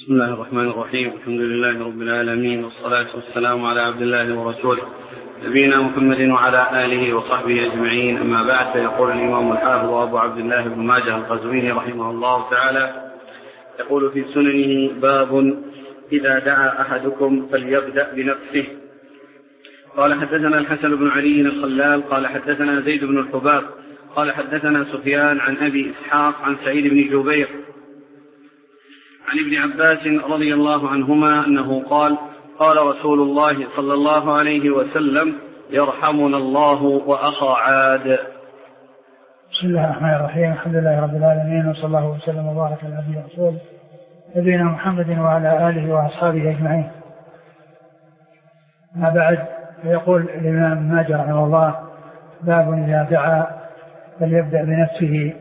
بسم الله الرحمن الرحيم. الحمد لله رب العالمين، والصلاة والسلام على عبد الله ورسوله نبينا محمد وعلى آله وصحبه أجمعين. أما بعد، فيقول الإمام الحافظ أبو عبد الله بن ماجه القزويني رحمه الله تعالى يقول في سننه: باب إذا دعا أحدكم فليبدأ بنفسه. قال حدثنا الحسن بن علي الخلال قال حدثنا زيد بن الحباب قال حدثنا سفيان عن أبي إسحاق عن سعيد بن جبير عن ابن عباس رضي الله عنهما أنه قال: قال رسول الله صلى الله عليه وسلم: يرحمنا الله وأخا عاد. بسم الله الرحمن الرحيم. الحمد لله رب العالمين، وصلى الله وسلم وبارك على عبده ورسوله نبينا محمد وعلى آله وأصحابه أجمعين. ما بعد، فيقول الإمام ابن ماجه رحمه الله: باب إذا دعا فليبدأ بنفسه.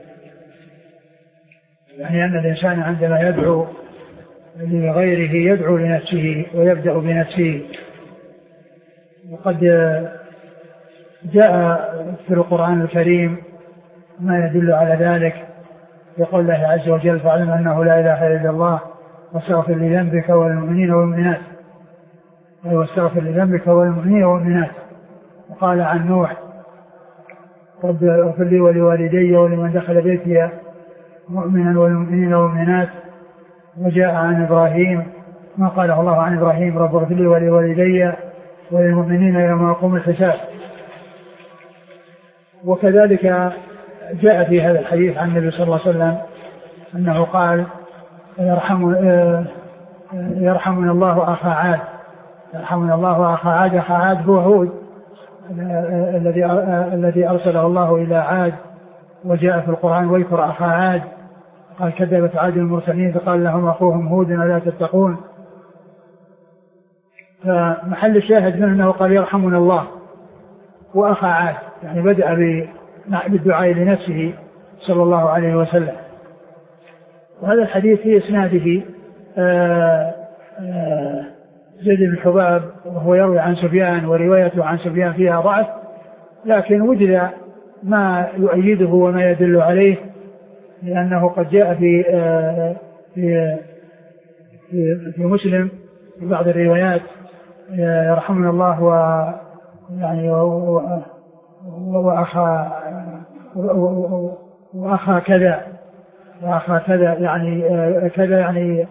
يعني أن الإنسان عندما يدعو لغيره يدعو لنفسه ويبدأ بنفسه. وقد جاء في القرآن الكريم ما يدل على ذلك، يقول الله عز وجل: فاعلم أنه لا إله إلا الله واستغفر لذنبك وللمؤمنين والمؤمنات. واستغفر لذنبك وللمؤمنين والمؤمنات. وقال عن نوح: رب اغفر لي ولوالدي ولمن دخل بيتي مؤمنا والمؤمنين والمؤمنات. وجاء عن إبراهيم ما قاله الله عن إبراهيم: رب اغفر لي ولوالدي وللمؤمنين يوم يقوم الحساب. وكذلك جاء في هذا الحديث عن النبي صلى الله عليه وسلم أنه قال: يرحمنا الله وأخا عاد. يرحمنا الله وأخا عاد. أخا عاد هو هود الذي أرسله الله إلى عاد، وجاء في القرآن: واذكر أخا عاد قال: كذبت عاد المرسلين فقال لهم أخوهم هود ألا تتقون. فمحل الشاهد منه أنه قال: يرحمنا الله وأخا عاد، يعني بدأ بالدعاء لنفسه صلى الله عليه وسلم. وهذا الحديث في إسناده زيد بن الحباب، وهو يروي عن سفيان، وروايته عن سفيان فيها ضعف، لكن وجد ما يؤيده وما يدل عليه، لأنه قد جاء في مسلم في بعض الروايات: يرحمنا الله وأخا كذا وأخا كذا، يعني كذا يعني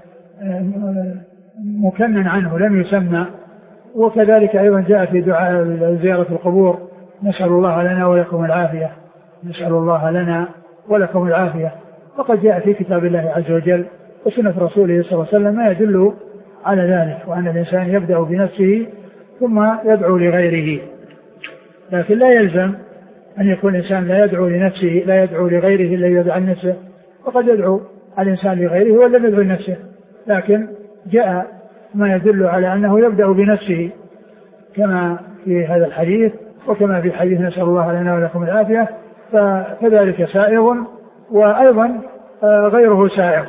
مكنن عنه لم يسمى. وكذلك أيضا جاء في دعاء زيارة القبور: نسأل الله لنا ولكم العافية، نسأل الله لنا ولكم العافية. وقد جاء في كتاب الله عز وجل وسنة رسوله صلى الله عليه وسلم ما يدل على ذلك، وأن الإنسان يبدأ بنفسه ثم يدعو لغيره. لكن لا يلزم أن يكون الإنسان لا يدعو لنفسه، لا يدعو لغيره إلا يدعو عن نفسه، وقد يدعو الإنسان لغيره ولم يدعو لنفسه. لكن جاء ما يدل على أنه يبدأ بنفسه كما في هذا الحديث، وكما في حديث نسأل الله لنا ولكم العافية، فكذلك سائغ، وأيضا غيره سائغ.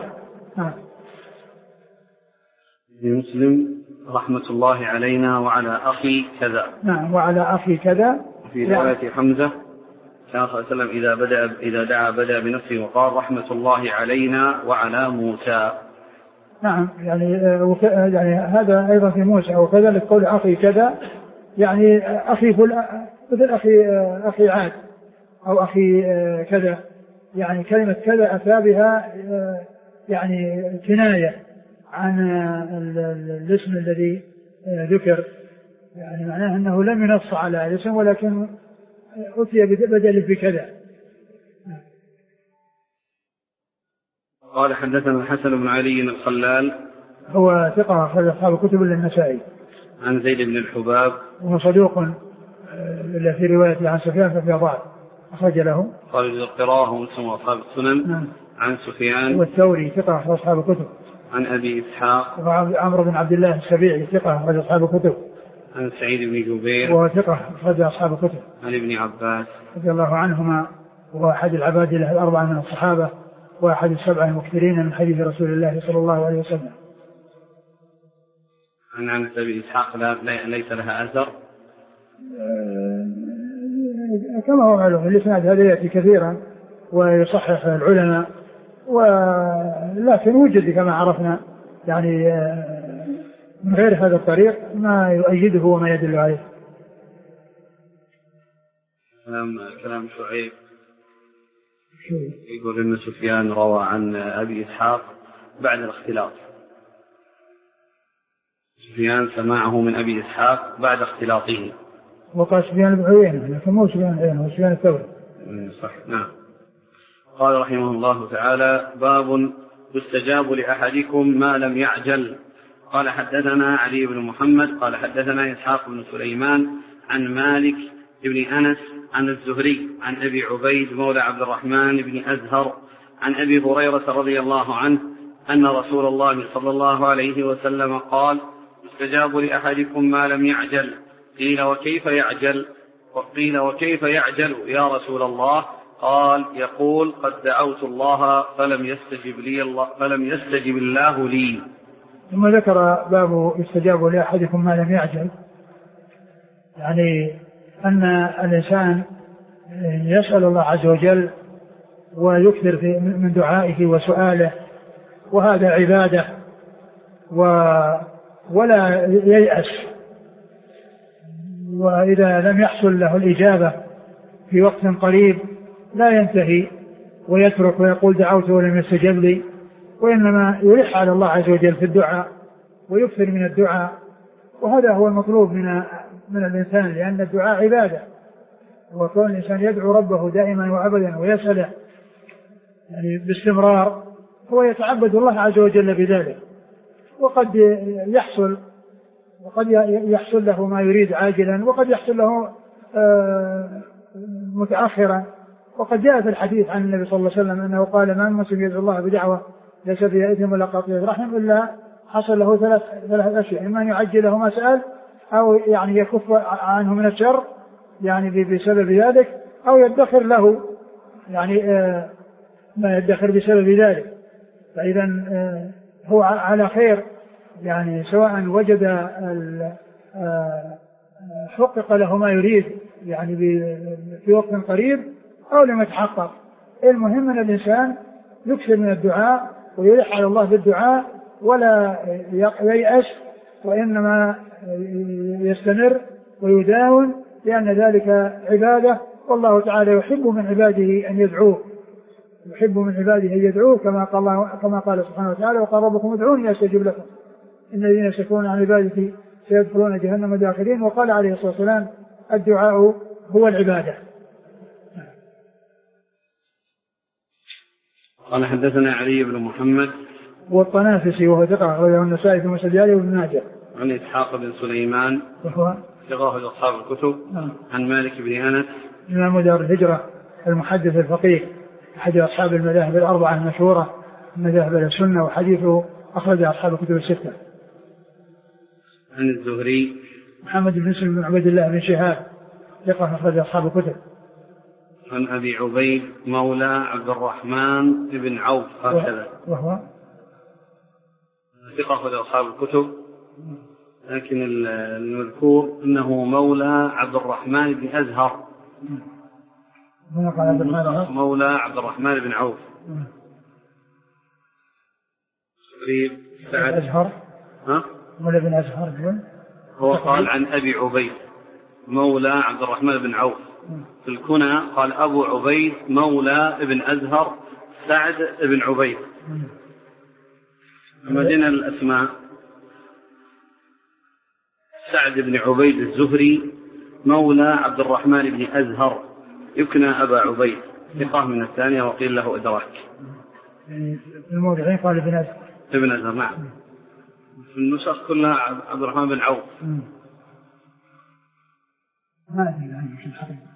في مسلم: رحمة الله علينا وعلى أخي كذا. نعم، وعلى أخي كذا. في رواية حمزة كان صلى الله عليه وسلم إذا دعا بدأ بنفسه وقال: رحمة الله علينا وعلى موسى. نعم، يعني هذا أيضا في موسى. وكذلك قول أخي كذا، يعني أخي مثل أخي عاد أو أخي كذا، يعني كلمة كذا أتى بها يعني كناية عن الاسم الذي ذكر، يعني معناه أنه لم ينص على الاسم ولكن أتي بدل بكذا. قال حدثنا الحسن بن علي الخلال، هو ثقة أخرج أصحاب الكتب إلا النسائي. عن زيد بن الحباب، وهو صدوق إلا في رواية عن سفيان ففي ضعف، أخرج له قال القراءة ومسلم وأصحاب السنن. عن سفيان والثوري ثقة أخرج أصحاب الكتب. عن أبي إسحاق عمرو بن عبد الله السبيعي ثقة أخرج أصحاب الكتب. عن سعيد بن جبير وهو ثقة أخرج أصحاب الكتب. عن ابن عباس رضي الله عنهما، وهو أحد العباد الأربعة من الصحابة، وأحد السبعة المكثرين من حديث رسول الله صلى الله عليه وسلم. عن أبي إسحاق ليس لها أثر، كما هو معلوم الإسناد هذا يأتي كثيرا ويصحح العلماء، ولكن وجد كما عرفنا يعني من غير هذا الطريق ما يؤيده وما يدل عليه. كلام شعيب يقول إن سفيان روى عن أبي إسحاق بعد الاختلاط. سفيان سماعه من أبي إسحاق بعد اختلاطه. وقال سفيان بن عيينة لكن مو سفيان عيينة وسفيان الثوري. صح. نعم. قال رحمه الله تعالى: باب يستجاب لأحدكم ما لم يعجل. قال حدثنا علي بن محمد قال حدثنا إسحاق بن سليمان عن مالك بن أنس عن الزهري عن أبي عبيد مولى عبد الرحمن بن أزهر عن أبي هريرة رضي الله عنه أن رسول الله صلى الله عليه وسلم قال: يستجاب لأحدكم ما لم يعجل. قيل: وكيف يعجل؟ وقيل: وكيف يعجل يا رسول الله؟ قال: يقول: قد دعوت الله فلم يستجب الله لي. ثم ذكر باب يستجاب لأحدكم ما لم يعجل، يعني أن الإنسان يسأل الله عز وجل ويكثر من دعائه وسؤاله، وهذا عبادة، ولا ييأس، وإذا لم يحصل له الإجابة في وقت قريب لا ينتهي ويترك ويقول دعوت ولم يستجب لي، وإنما يلح على الله عز وجل في الدعاء ويكثر من الدعاء، وهذا هو المطلوب من الإنسان، لأن الدعاء عبادة، وكون الإنسان يدعو ربه دائما وأبدا ويسأله يعني باستمرار هو يتعبد الله عز وجل بذلك. وقد يحصل له ما يريد عاجلا، وقد يحصل له متأخرا. وقد جاء في الحديث عن النبي صلى الله عليه وسلم أنه قال: ما من مسلم يدعو الله بدعوة ليس فيها إثم ولا قطيعة رحم إلا حصل له ثلاث أشياء: إما أن يعجل له ما سأل، أو يعني يكف عنه من الشر يعني بسبب ذلك، أو يدخر له يعني ما يدخر بسبب ذلك. فإذا هو على خير، يعني سواء وجد حقق له ما يريد يعني في وقت قريب أو لم يتحقق. المهم أن الإنسان يكثر من الدعاء ويلح على الله بالدعاء ولا ييأس، وإنما يستمر ويداوم، لأن ذلك عبادة، والله تعالى يحب من عباده أن يدعوه، يحب من عباده أن يدعوه كما قال سبحانه وتعالى: وقال ربكم ادعوني أستجب لكم إن الذين يستكبرون عن عبادتي سيدخلون جهنم داخلين. وقال عليه الصلاة والسلام: الدعاء هو العبادة. قال حدثنا علي بن محمد والطنافسي وهو ثقة أخرجه النسائي في مسند وابن ماجه. عن إسحاق بن سليمان وهو ثقة أصحاب الكتب. عن مالك بن أنس إمام دار الهجرة المحدث الفقيه أحد أصحاب المذاهب الأربعة المشهورة مذاهب السنة، وحديثه أخرج أصحاب الكتب الستة. عن الزهري محمد بن مسلم بن عبد الله بن شهاب ثقة أخرج أصحاب الكتب. عن أبي عبيد مولى عبد الرحمن بن عوف هكذا، وهو ثقة أخرج أصحاب الكتب، لكن المذكور أنه مولى عبد الرحمن بن أزهر، مولى عبد الرحمن بن عوف. سعد أزهر مولى بن أزهر هو قال عن أبي عبيد مولى عبد الرحمن بن عوف. في الكنى قال أبو عبيد مولى ابن أزهر سعد بن عبيد. مدينة الأسماء: سعد بن عبيد الزهري مولى عبد الرحمن بن أزهر يكنى أبا عبيد، ثقة من الثانية وقيل له إدراك. يعني الموضعين قال ابن أزهر. ابن أزهر نعم. في النسخ كلها عبد الرحمن بن عوف. ما أدري عنه في الحقيقة.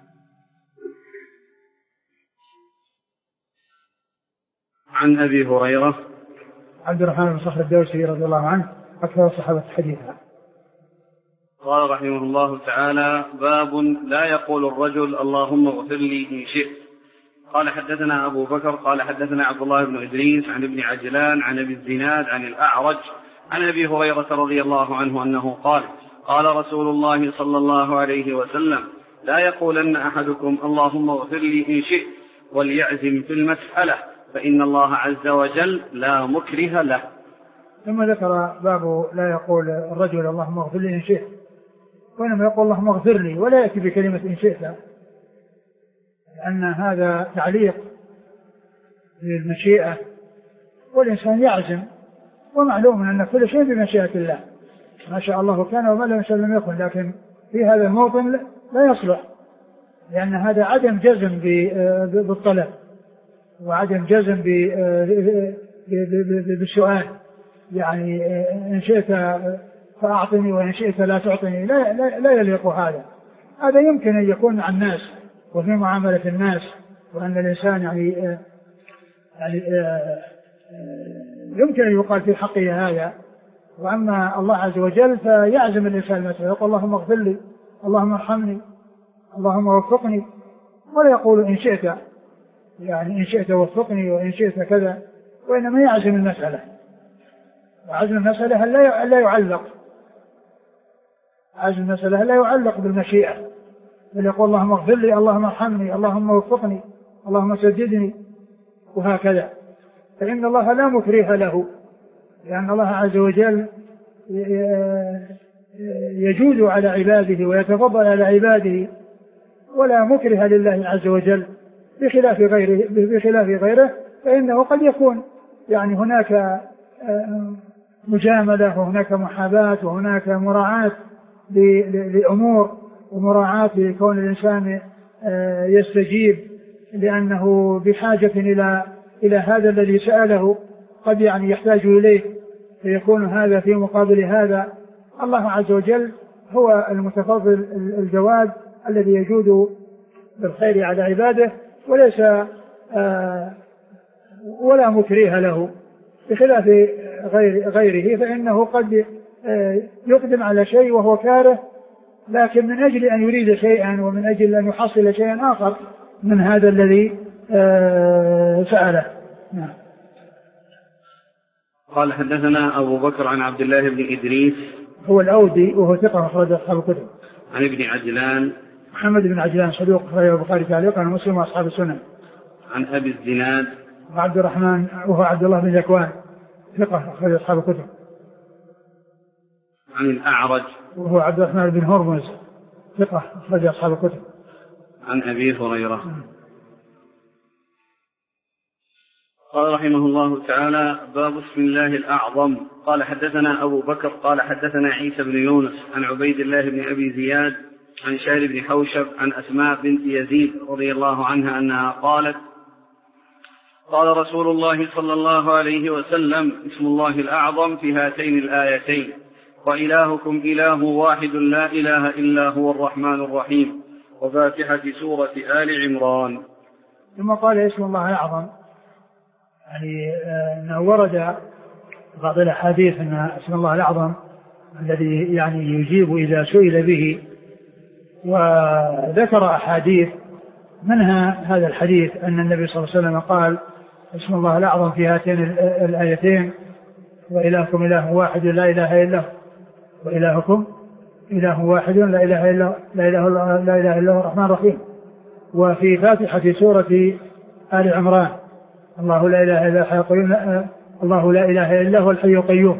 عن أبي هريرة عبد الرحمن بن صخر الدوسي رضي الله عنه أكثر الصحابة حديثا. قال رحمه الله تعالى: باب لا يقول الرجل اللهم اغفر لي إن شئت. قال حدثنا أبو بكر قال حدثنا عبد الله بن إدريس عن ابن عجلان عن أبي الزناد عن الأعرج عن أبي هريرة رضي الله عنه أنه قال: قال رسول الله صلى الله عليه وسلم: لا يقولن أحدكم اللهم اغفر لي إن شئت وليعزم في المسألة، فإن الله عز وجل لا مكره له. ثم ذكر باب لا يقول الرجل اللهم اغفر لي إن شئت، وإنما يقول اللهم اغفر لي، ولا يأتي بكلمة إن شئت، لأن هذا تعليق للمشيئة، والإنسان يعزم، ومعلوم أن كل شيء بمشيئة الله، ما شاء الله كان وما لم يشاء لم يكن، لكن في هذا الموطن لا يصلح، لأن هذا عدم جزم بالطلب، وعدم جزم بالسؤال، يعني إن شئت فأعطني وإن شئت لا تعطني، لا يليق هذا. هذا يمكن أن يكون مع الناس وفي معاملة الناس، وأن الإنسان يعني يمكن أن يقال في حقه هذا، وأما الله عز وجل فيعزم الإنسان مثلا يقول اللهم اغفر لي، اللهم ارحمني، اللهم وفقني، ولا يقول إن شئت، يعني إن شئت وفقني وإن شئت كذا، وإنما يعزم المسألة، وعزم المسألة لا يعلق، عزم المسألة لا يعلق بالمشيئة، بل يقول اللهم اغفر لي، اللهم ارحمني، اللهم وفقني، اللهم سددني، وهكذا. فإن الله لا مكره له، لأن الله عز وجل يجود على عباده ويتفضل على عباده، ولا مكره لله عز وجل، بخلاف غيره، فإنه قد يكون يعني هناك مجاملة، وهناك محاباة، وهناك مراعاة لأمور، ومراعاة لكون الإنسان يستجيب لأنه بحاجة إلى هذا الذي سأله، قد يعني يحتاج إليه، فيكون هذا في مقابل هذا. الله عز وجل هو المتفضل الجواد الذي يجود بالخير على عباده، وليس ولا مكره له، بخلاف غيره فإنه قد يقدم على شيء وهو كاره، لكن من أجل أن يريد شيئا، ومن أجل أن يحصل شيئا آخر من هذا الذي سأله. نعم. قال حدثنا أبو بكر عن عبد الله بن إدريس هو الأودي وهو ثقة أخرج أصحاب الكتب. عن ابن عجلان محمد بن عجلان صدوق أخرجه البخاري تعليقا ومسلم وأصحاب السنن. عن أبي الزناد وعبد الرحمن وهو عبد الله بن ذكوان ثقة أخرج أصحاب الكتب. عن الأعرج وهو عبد الرحمن بن هرمز ثقة أخرج أصحاب الكتب. عن أبي هريرة. قال رحمه الله تعالى: باب اسم الله الأعظم. قال حدثنا أبو بكر قال حدثنا عيسى بن يونس عن عبيد الله بن أبي زياد عن شهر بن حوشب عن أسماء بنت يزيد رضي الله عنها أنها قالت: قال رسول الله صلى الله عليه وسلم: اسم الله الأعظم في هاتين الآيتين: وإلهكم إله واحد لا إله إلا هو الرحمن الرحيم، وفاتحة سورة آل عمران. ثم قال اسم الله الأعظم، يعني أنه ورد بعض الأحاديث أن اسم الله الأعظم الذي يعني يجيب إذا سئل به، وذكر أحاديث منها هذا الحديث أن النبي صلى الله عليه وسلم قال: اسم الله الأعظم في هاتين الآيتين: وإلهكم إله واحد لا إله إلا هو، وإلهكم إله واحد لا إله إلا هو الرحمن الرحيم. وفي فاتحة سورة آل عمران: الله لا إله إلا الحي القيوم، الله لا إله إلا هو الحي القيوم.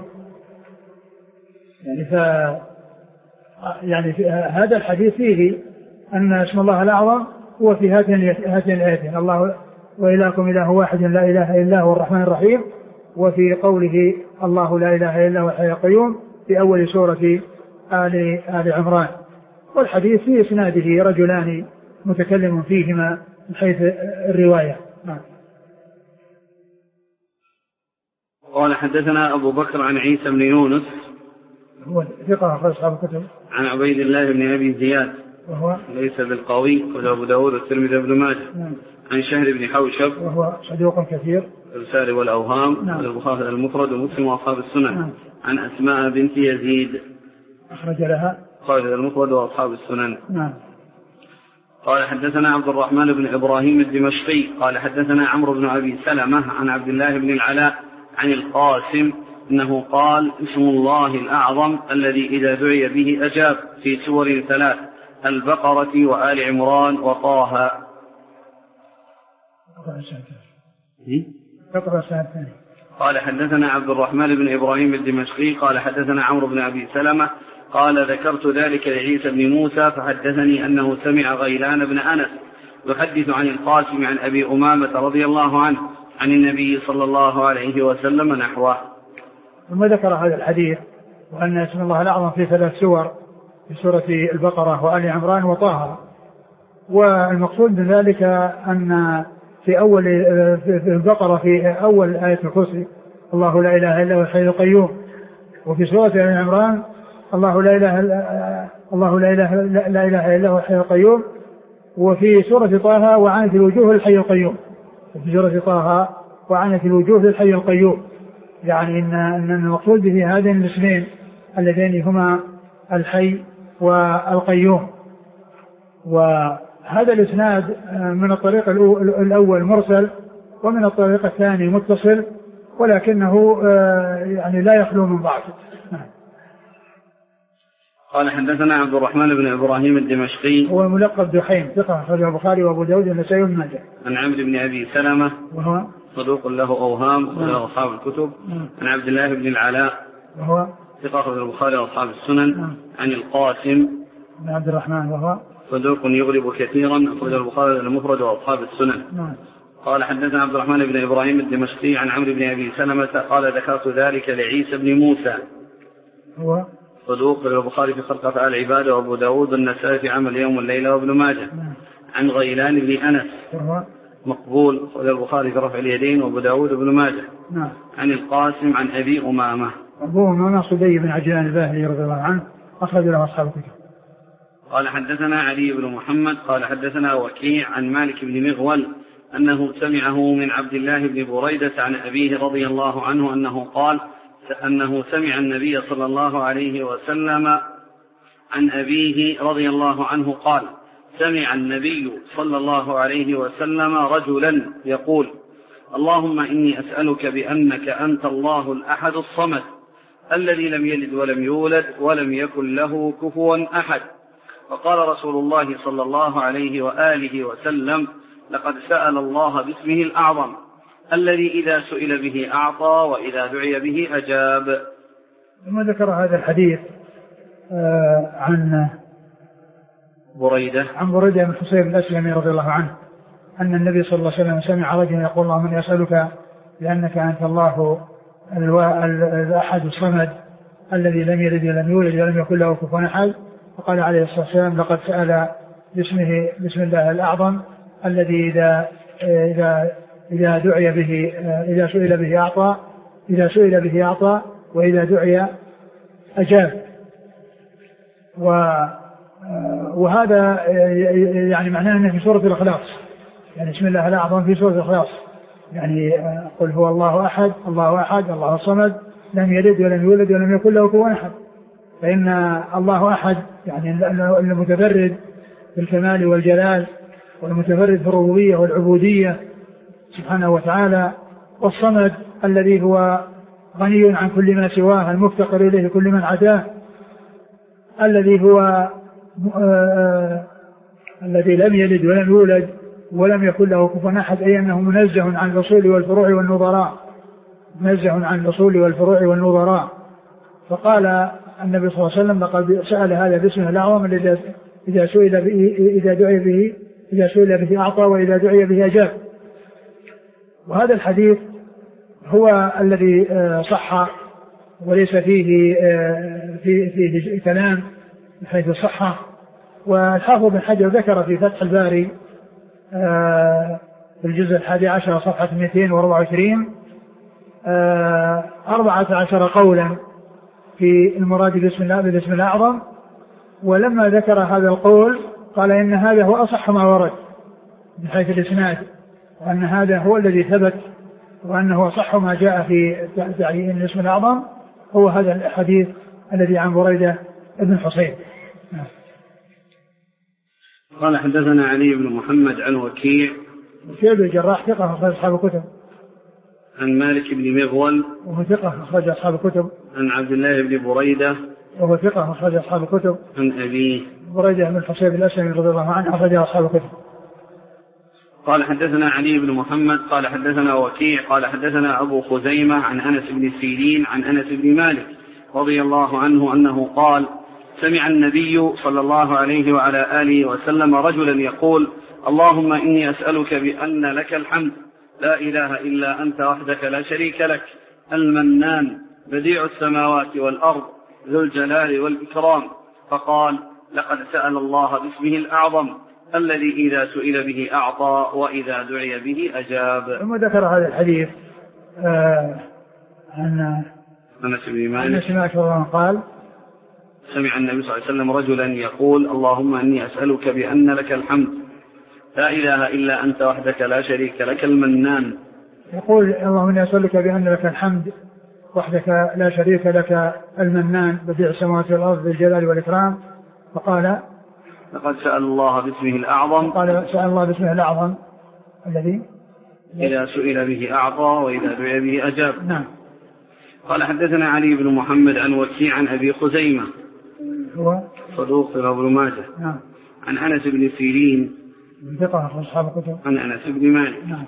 يعني في هذا الحديث فيه أن اسم الله الأعظم هو في هاتين الآيتين: الله وإلهكم إله واحد لا إله إلا هو الرحمن الرحيم، وفي قوله الله لا إله إلا هو الحي القيوم في أول سورة آل عمران. والحديث في إسناده رجلان متكلم فيهما من حيث الرواية. قال حدثنا أبو بكر عن عيسى بن يونس هو ثقة أخرج أصحاب الكتب. عن عبيد الله بن أبي زياد وهو ليس بالقوي، وأبو داود والترمذي بن ماجه. عن شهر بن حوشب وهو صدوق كثير الرسال والأوهام، البخاري المفرد ومسلم وأصحاب السنن. عن أسماء بنت يزيد أخرج لها البخاري المفرد وأصحاب السنن. قال حدثنا عبد الرحمن بن إبراهيم الدمشقي قال حدثنا عمرو بن أبي سلمة عن عبد الله بن العلاء عن القاسم إنه قال: اسم الله الأعظم الذي إذا دعي به أجاب، في سور 3: البقرة وآل عمران وطه. تقرأ السنة الثانية. قال حدثنا عبد الرحمن بن إبراهيم الدمشقي قال حدثنا عمرو بن أبي سلمة قال ذكرت ذلك لعيسى بن موسى فحدثني أنه سمع غيلان بن أنس يحدث عن القاسم عن أبي أمامة رضي الله عنه عن النبي صلى الله عليه وسلم نحوه. ثم ذكر هذا الحديث وأن اسم الله الأعظم في 3 سور، في سورة البقرة وآل عمران وطه. والمقصود من ذلك أن في أول في البقرة في أول آية الكرسي الله لا إله إلا هو الحي القيوم، وفي سورة آل عمران الله لا إله إلا هو الحي القيوم، وفي سورة طه وعنت الوجوه للحي القيوم، وفي سورة طه وعنت الوجوه للحي القيوم. يعني أن المقصود به هذين الاسمين اللذين هما الحي والقيوم. وهذا الاسناد من الطريق الأول مرسل ومن الطريق الثاني متصل، ولكنه يعني لا يخلو من ضعف. قال حدثنا عبد الرحمن بن إبراهيم الدمشقي هو ملقب دحيم ثقة أخرجه البخاري وأبو داود والنسائي وابن ماجه. عن عمرو بن أبي سلمة وهو صدوق له أوهام وله أصحاب الكتب. عن عبد الله بن العلاء وهو ثقة أخرجه البخاري وأصحاب السنن. عن القاسم بن عبد الرحمن وهو صدوق يغلب كثيرا أخرجه البخاري المفرد وأصحاب السنن. قال حدثنا عبد الرحمن بن إبراهيم الدمشقي عن عمرو بن أبي سلمة قال ذكرت ذلك لعيسى بن موسى هو صدوق البخاري في خلق أفعال العباد وأبو داود والنسائي في عمل يوم والليلة وابن ماجه. عن غيلان بن أنس مقبول أخرجه البخاري في رفع اليدين وأبو داود وابن ماجه. عن القاسم عن أبي أمامة أبو أمامة صدي بن عجلان الباهلي رضي الله عنه أخرج له أصحاب الكتب. قال حدثنا علي بن محمد قال حدثنا وكيع عن مالك بن مغول أنه سمعه من عبد الله بن بريدة عن أبيه رضي الله عنه أنه قال أنه سمع النبي صلى الله عليه وسلم عن أبيه رضي الله عنه قال سمع النبي صلى الله عليه وسلم رجلا يقول اللهم إني أسألك بأنك أنت الله الأحد الصمد الذي لم يلد ولم يولد ولم يكن له كفوا أحد. فقال رسول الله صلى الله عليه وآله وسلم لقد سأل الله باسمه الأعظم الذي إذا سئل به أعطى وإذا دعي به أجاب. ثم ذكر هذا الحديث عن بريدة بن حصيب الأسلمي رضي الله عنه أن النبي صلى الله عليه وسلم سمع رجلا يقول اللهم إني أسألك بأنك أنت الله الأحد الصمد الذي لم يلد ولم يولد ولم يكن له كفوا أحد. فقال عليه الصلاة والسلام لقد سأل بسم الله الأعظم الذي إذا دعي به إذا سئل به أعطى وإذا دعي أجاب. وهذا يعني معناه أنه في سورة الإخلاص، يعني بسم الله الأعظم في سورة الإخلاص، يعني قل هو الله أحد الله الصمد لم يلد ولم يولد ولم يكن له كفوا أحد. فإن الله أحد يعني المتفرد بالكمال والجلال والمتفرد بالربوبية والعبودية سبحانه وتعالى، والصمد الذي هو غني عن كل ما سواه المفتقر إليه كل من عداه، الذي هو الذي لم يلد ولم يولد ولم يكن له كفوا أحد، أي أنه منزه عن الأصول والفروع والنظراء. فقال النبي صلى الله عليه وسلم لقد سأل هذا باسمه الأعظم الذي إذا سئل به أعطى وإذا دعي به أجاب. وهذا الحديث هو الذي صح وليس فيه كلام من حيث الصحة. والحافظ بن حجر ذكر في فتح الباري في الجزء 11 صفحة 224 14 قولا في المراد باسم الأعظم. ولما ذكر هذا القول قال إن هذا هو أصح ما ورد من حيث الإسناد، وأن هذا هو الذي ثبت، وأنه أصح ما جاء في تعيين الاسم الأعظم هو هذا الحديث الذي عن بريدة بن حصيب. قال حدثنا علي بن محمد عن وكيع بن الجراح ثقة أخرج أصحاب الكتب. عن مالك بن مغول وهو ثقة أخرج أصحاب الكتب. عن عبد الله بن بريدة وهو ثقة أخرج أصحاب الكتب. عن أبيه بريدة بن حصيب الأسلمي رضي الله عنه أخرج أصحاب الكتب. قال حدثنا علي بن محمد قال حدثنا وكيع قال حدثنا أبو خزيمة عن أنس بن سيرين عن أنس بن مالك رضي الله عنه أنه قال سمع النبي صلى الله عليه وعلى آله وسلم رجلا يقول اللهم إني أسألك بأن لك الحمد لا إله إلا أنت وحدك لا شريك لك المنان بديع السماوات والأرض ذو الجلال والإكرام. فقال لقد سأل الله باسمه الأعظم الذي إذا سئل به أعطى وإذا دعي به أجاب. ثم ذكر هذا الحديث عن أنس بن مالك قال سمع النبي صلى الله عليه وسلم رجلا يقول اللهم إني أسألك بأن لك الحمد لا إله إلا أنت وحدك لا شريك لك المنان. يقول اللهم إني أسألك بأن لك الحمد وحدك لا شريك لك المنان بديع السماوات والأرض ذي الجلال والإكرام. فقال لقد سأل الله باسمه الأعظم قال سأل الله باسمه الأعظم الذي إذا سئل به أعطى وإذا دعي به أجاب. نعم. قال حدثنا علي بن محمد عن وكيع عن أبي خزيمة هو صدوق في ابن ماجه. نعم. عن أنس بن سيرين ثقة في أصحاب الكتب. عن أنس بن مالك. نعم.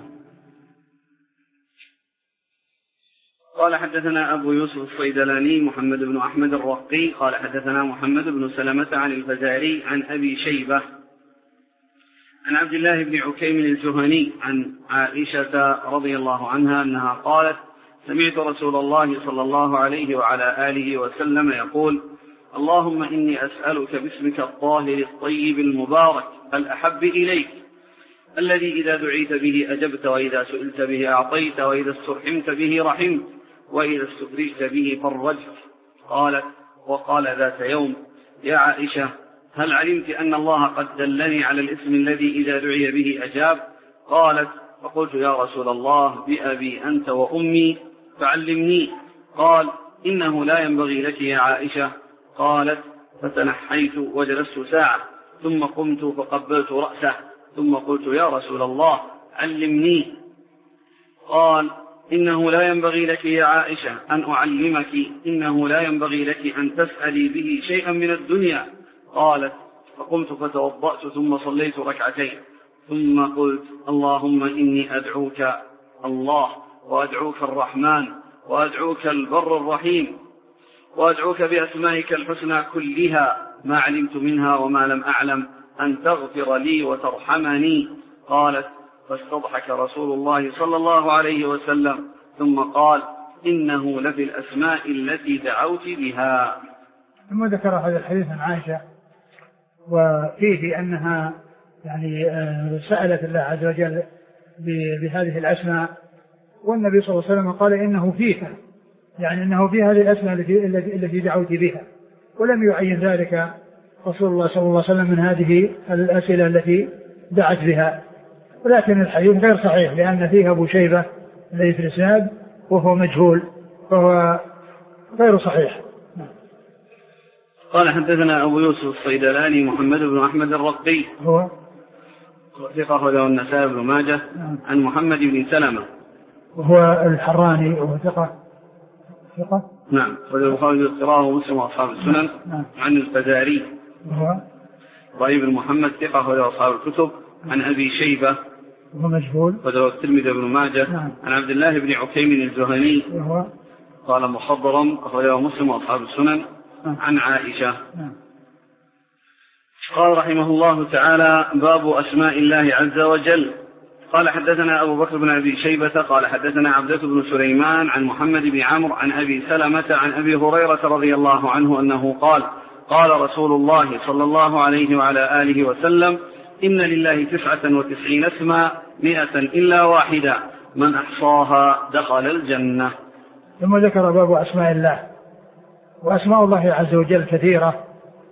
قال حدثنا أبو يوسف الصيدلاني محمد بن أحمد الرقي قال حدثنا محمد بن سلمة عن الفزاري عن أبي شيبة عن عبد الله بن عكيم الجهني عن عائشة رضي الله عنها أنها قالت سمعت رسول الله صلى الله عليه وعلى آله وسلم يقول اللهم إني أسألك باسمك الطاهر الطيب المبارك الأحب إليك الذي إذا دعيت به أجبت وإذا سئلت به أعطيت وإذا استرحمت به رحمت وإذا استفرجت به فرجت. قالت وقال ذات يوم يا عائشة هل علمت أن الله قد دلني على الاسم الذي إذا دعي به أجاب؟ قالت فقلت يا رسول الله بأبي أنت وأمي فعلمني. قال إنه لا ينبغي لك يا عائشة. قالت فتنحيت وجلست ساعة ثم قمت فقبلت رأسه ثم قلت يا رسول الله علمني. قال إنه لا ينبغي لك يا عائشة أن أعلمك إنه لا ينبغي لك أن تسألي به شيئا من الدنيا. قالت فقمت فتوضأت ثم صليت ركعتين ثم قلت اللهم إني أدعوك الله وأدعوك الرحمن وأدعوك البر الرحيم وأدعوك بأسمائك الحسنى كلها ما علمت منها وما لم أعلم أن تغفر لي وترحمني. قالت فاستضحك رسول الله صلى الله عليه وسلم ثم قال إنه لفي الأسماء التي دعوت بها. ثم ذكر هذا الحديث عن عائشة وفيه أنها يعني سألت الله عز وجل بهذه الأسماء والنبي صلى الله عليه وسلم قال إنه فيك يعني إنه في هذه الأسماء التي دعوت بها ولم يعين ذلك رسول الله صلى الله عليه وسلم من هذه الأسئلة التي دعت بها. ولكن الحديث غير صحيح لأن فيه أبو شيبة الذي في الإسناد وهو مجهول فهو غير صحيح. قال حدثنا أبو يوسف الصيدلاني محمد بن أحمد الرقي هو ثقة له النسائي بن ماجه عن محمد بن سلمة وهو الحراني وهو ثقة نعم والبخاري يذكره ومسلم وأصحاب السنن عن الفزاري وهو ضعيف بن محمد ثقة له أصحاب الكتب عن أبي شيبة وهو مجهول وله الترمذي بن ماجه عن عبد الله بن عكيم الجهني وهو قال مخضرم أخرجه مسلم وأصحاب السنن عن عائشة. قال رحمه الله تعالى باب أسماء الله عز وجل. قال حدثنا أبو بكر بن أبي شيبة قال حدثنا عبدة بن سليمان عن محمد بن عمرو عن أبي سلمة عن أبي هريرة رضي الله عنه أنه قال قال رسول الله صلى الله عليه وعلى آله وسلم إن لله 99 اسما 100 إلا واحدة من أحصاها دخل الجنة. ثم ذكر باب أسماء الله. وأسماء الله عز وجل كثيرة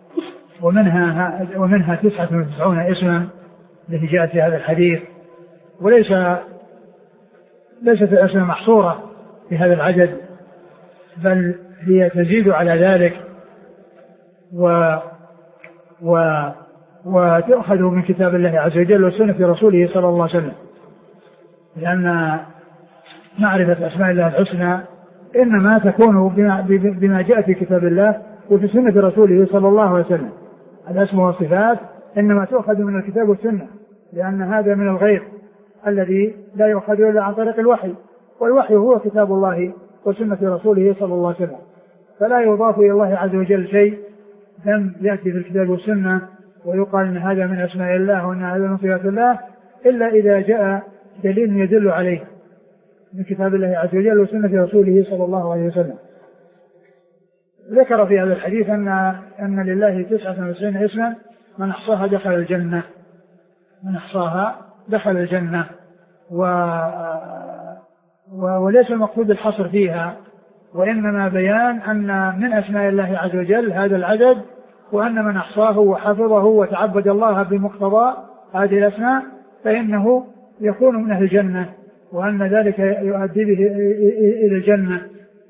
ومنها 99 اسما التي جاءت في هذا الحديث ليست الأسماء محصورة في هذا العدد بل هي تزيد على ذلك وتأخذ من كتاب الله عز وجل وسنة رسوله صلى الله عليه وسلم لأن معرفة أسماء الله الحسنى إنما تكون بما جاء في كتاب الله وفي سنة رسوله صلى الله عليه وسلم. الأسماء والصفات إنما تأخذ من الكتاب والسنة لأن هذا من الغيب الذي لا يؤخذ إلا عن طريق الوحي، والوحي هو كتاب الله وسنة رسوله صلى الله عليه وسلم، فلا يضاف إلى الله عز وجل شيء لم يأتي في الكتاب والسنة ويقال إن هذا من أسماء الله وإن هذا من صفات الله إلا إذا جاء دليل يدل عليه من كتاب الله عز وجل وسنة رسوله صلى الله عليه وسلم. ذكر في هذا الحديث أن لله 99 اسما من أحصاها دخل الجنة، من أحصاها دخل الجنة، وليس المقصود الحصر فيها، وإنما بيان أن من أسماء الله عز وجل هذا العدد، وأن من أحصاه وحفظه وتعبد الله بمقتضى هذه الأسماء فإنه يكون من أهل الجنة، وأن ذلك يؤدي به إلى الجنة.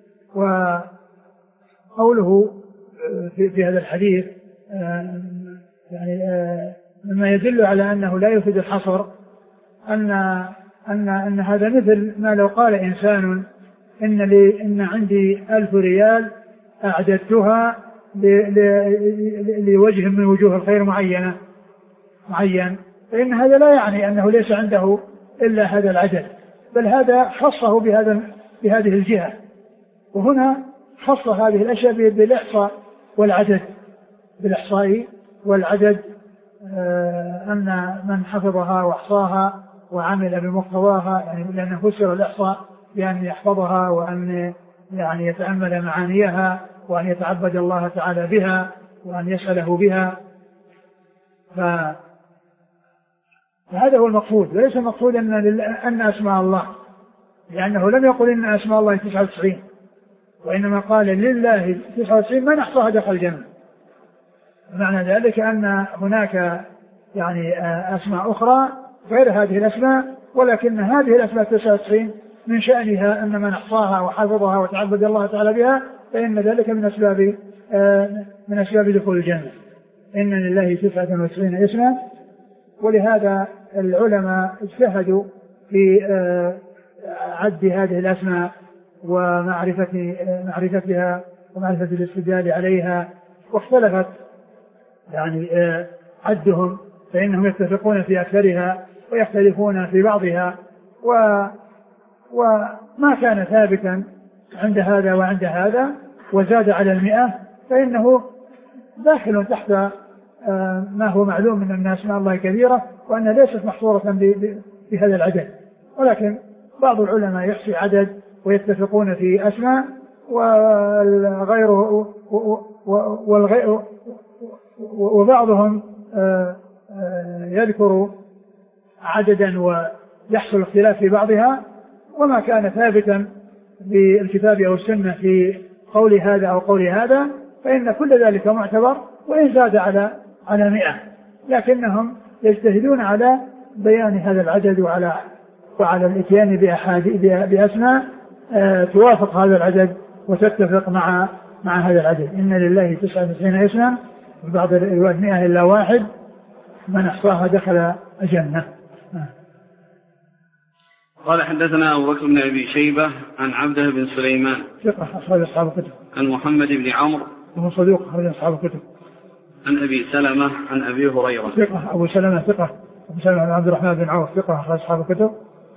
وقوله في هذا الحديث يعني مما يدل على أنه لا يفيد الحصر أن هذا مثل ما لو قال إنسان إن عندي 1000 ريال أعددتها لوجه من وجوه الخير معين، فإن هذا لا يعني أنه ليس عنده إلا هذا العدد، بل هذا خصه بهذه الجهة، وهنا خص هذه الأشياء بالإحصاء والعدد، أن من حفظها وأحصاها وعمل بمقتضاها، يعني لأنه فسر الإحصاء بأن يحفظها وأن يعني يتأمل معانيها وأن يتعبد الله تعالى بها وأن يسأله بها، فهذا هو المقصود، وليس المقصود أن أسماء الله، لأنه لم يقل إن أسماء الله 99، وإنما قال لله 99 من أحصاها دخل الجنة. معنى ذلك أن هناك يعني أسماء أخرى غير هذه الأسماء، ولكن هذه الأسماء 99 من شأنها أن من أحصاها وحفظها وتعبد الله تعالى بها فإن ذلك من أسباب دخول الجنة. إن لله 99 اسما، ولهذا العلماء اجتهدوا في عد هذه الأسماء ومعرفتها ومعرفة الاستدلال عليها، واختلفت يعني عدهم، فإنهم يتفقون في أكثرها ويختلفون في بعضها، وما كان ثابتا عند هذا وعند هذا وزاد على 100 فإنه داخل تحت ما هو معلوم من أن أسماء الله كثيرة وأنها ليست محصورة بهذا العدد، ولكن بعض العلماء يحصي عدد ويتفقون في أسماء، وبعضهم يذكر عددا ويحصل اختلاف في بعضها، وما كان ثابتا بالكتاب أو السنة في قول هذا أو قول هذا فإن كل ذلك معتبر وإن زاد على 100، لكنهم يجتهدون على بيان هذا العدد وعلى الاتيان بأسماء توافق هذا العدد وتتفق مع هذا العدد. إن لله 99 اسما، بعض الروايات 100 إلا واحد، من أحصاها دخل الجنة. قال حدثنا أبو بكر بن أبي شيبة عن عبده بن سليمان ثقة أخرج أصحاب الكتب، عن محمد بن عمرو وهو صدوق أخرج أصحاب الكتب، عن أبي سلمة عن أبي هريرة ثقة أبو سلمة ثقة، أبو سلمة عن عبد الرحمن بن عوف ثقة أخرج أصحاب الكتب.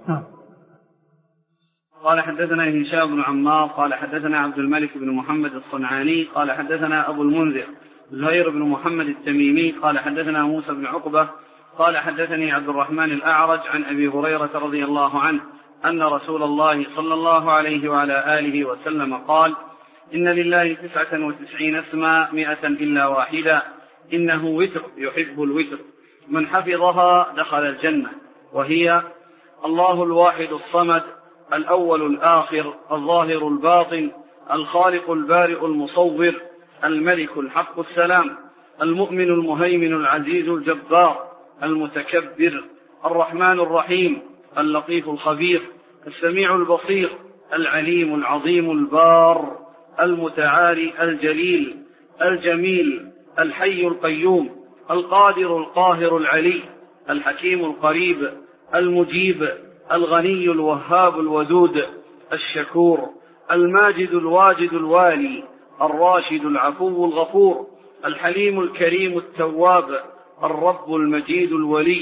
قال حدثنا هشام بن عمار قال حدثنا عبد الملك بن محمد الصنعاني قال حدثنا أبو المنذر زهير بن محمد التميمي قال حدثنا موسى بن عقبة قال حدثني عبد الرحمن الأعرج عن أبي هريرة رضي الله عنه أن رسول الله صلى الله عليه وعلى آله وسلم قال: إن لله 99 اسما 100 إلا واحدا، إنه وتر يحب الوتر، من حفظها دخل الجنة، وهي: الله الواحد الصمد، الأول الآخر، الظاهر الباطن، الخالق البارئ المصور، الملك الحق السلام، المؤمن المهيمن العزيز الجبار، المتكبر، الرحمن الرحيم، اللطيف الخبير، السميع البصير، العليم العظيم البار، المتعالي الجليل الجميل، الحي القيوم، القادر القاهر العلي، الحكيم القريب، المجيب، الغني الوهاب الودود، الشكور، الماجد الواجد الوالي، الراشد العفو الغفور، الحليم الكريم التواب، الرب المجيد الولي،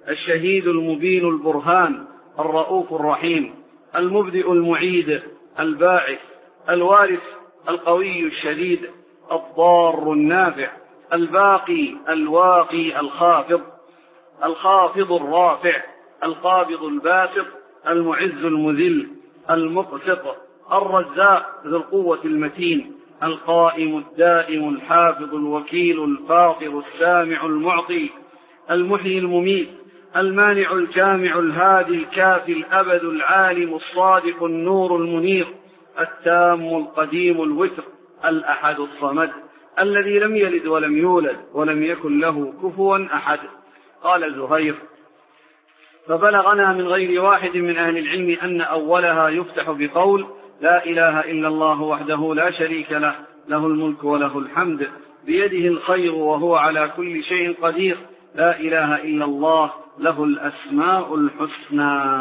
الشهيد المبين البرهان الرؤوف الرحيم المبدئ المعيد الباعث الوارث القوي الشديد الضار النافع الباقي الواقي الخافض الرافع القابض الباسط المعز المذل المقسط الرزاق ذو القوة المتين القائم الدائم الحافظ الوكيل الفاطر السامع المعطي المحيي المميت المانع الجامع الهادي الكافي الأبد العالم الصادق النور المنير التام القديم الوتر الأحد الصمد الذي لم يلد ولم يولد ولم يكن له كفوا أحد. قال زهير: فبلغنا من غير واحد من أهل العلم أن أولها يفتح بقول: لا إله إلا الله وحده لا شريك له، له الملك وله الحمد، بيده الخير وهو على كل شيء قدير، لا إله إلا الله، له الأسماء الحسنى.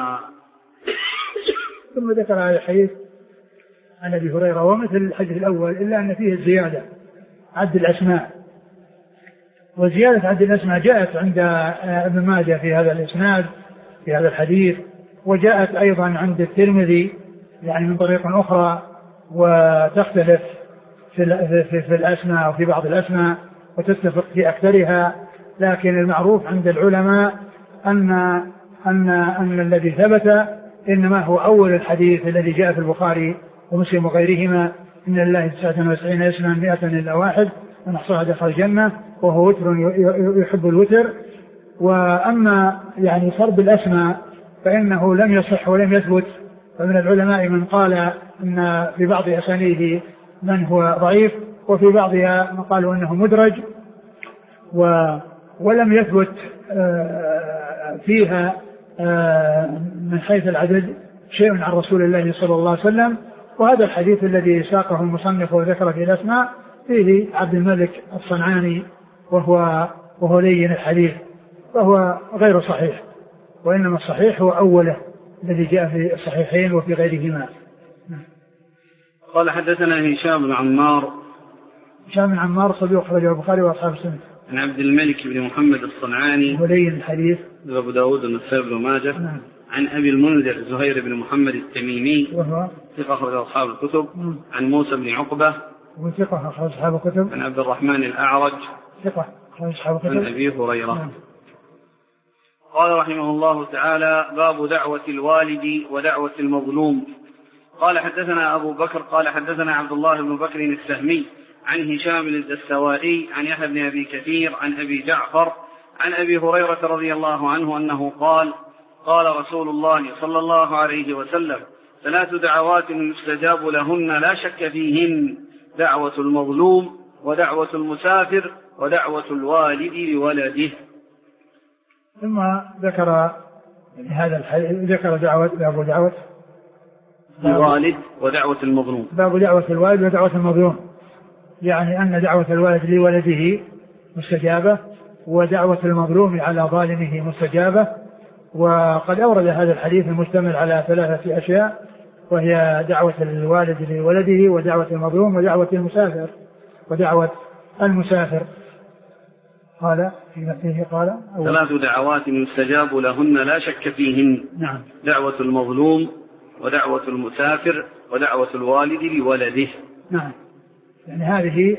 ثم ذكر هذا الحديث عن أبي هريرة ومثل الحديث الأول إلا أن فيه الزيادة عد الأسماء، وزيادة عد الأسماء جاءت عند ابن ماجه في هذا الإسناد في هذا الحديث، وجاءت أيضا عند الترمذي يعني من طريق أخرى، وتختلف في الأسماء وفي بعض الأسماء وتتفق في أكثرها، لكن المعروف عند العلماء أن الذي ثبت إنما هو أول الحديث الذي جاء في البخاري ومسلم وغيرهما: إن لله 99 اسما 100 إلا واحد من أحصاها دخل الجنة وهو وتر يحب الوتر. وأما يعني فرد الأسماء فإنه لم يصح ولم يثبت، فمن العلماء من قال إن في بعض أسانيده من هو ضعيف، وفي بعضها من قالوا أنه مدرج، ولم يثبت فيها من حيث العدد شيء عن رسول الله صلى الله عليه وسلم. وهذا الحديث الذي ساقه المصنف وذكر في الأسماء فيه عبد الملك الصنعاني وهو لين الحديث، فهو غير صحيح، وإنما الصحيح هو أوله الذي جاء في الصحيحين وفي غيرهما. قال: حدثنا هشام بن عمار. هشام بن عمار صدوق أخرجه البخاري وأصحاب السنة. عن عبد الملك بن محمد الصنعاني ولي الحديث أبو داود والنسائي بن ماجه. عن أبي المنذر زهير بن محمد التميمي وهو ثقة أخرج أصحاب الكتب. عن موسى بن عقبة وثقة أخرج أصحاب الكتب. عن عبد الرحمن الأعرج ثقة أخرج أصحاب الكتب. عن أبي هريرة. قال رحمه الله تعالى: باب دعوة الوالد ودعوة المظلوم. قال: حدثنا أبو بكر قال حدثنا عبد الله بن بكر السهمي عن هشام الدستوائي عن يحيى بن أبي كثير عن أبي جعفر عن أبي هريرة رضي الله عنه أنه قال: قال رسول الله صلى الله عليه وسلم: 3 دعوات يستجاب لهن لا شك فيهن: دعوة المظلوم ودعوة المسافر ودعوة الوالد لولده. ثم ذكر هذا الحديث، ذكر باب دعوة الوالد ودعوة المظلوم. باب دعوة الوالد ودعوة المظلوم، يعني أن دعوة الوالد لولده مستجابة، ودعوة المظلوم على ظالمه مستجابة. وقد أورد هذا الحديث المشتمل على 3 أشياء، وهي دعوة الوالد لولده ودعوة المظلوم ودعوة المسافر قال في نفسه قال: 3 دعوات يستجاب لهن لا شك فيهن. نعم. دعوة المظلوم ودعوة المسافر ودعوة الوالد لولده. نعم، يعني هذه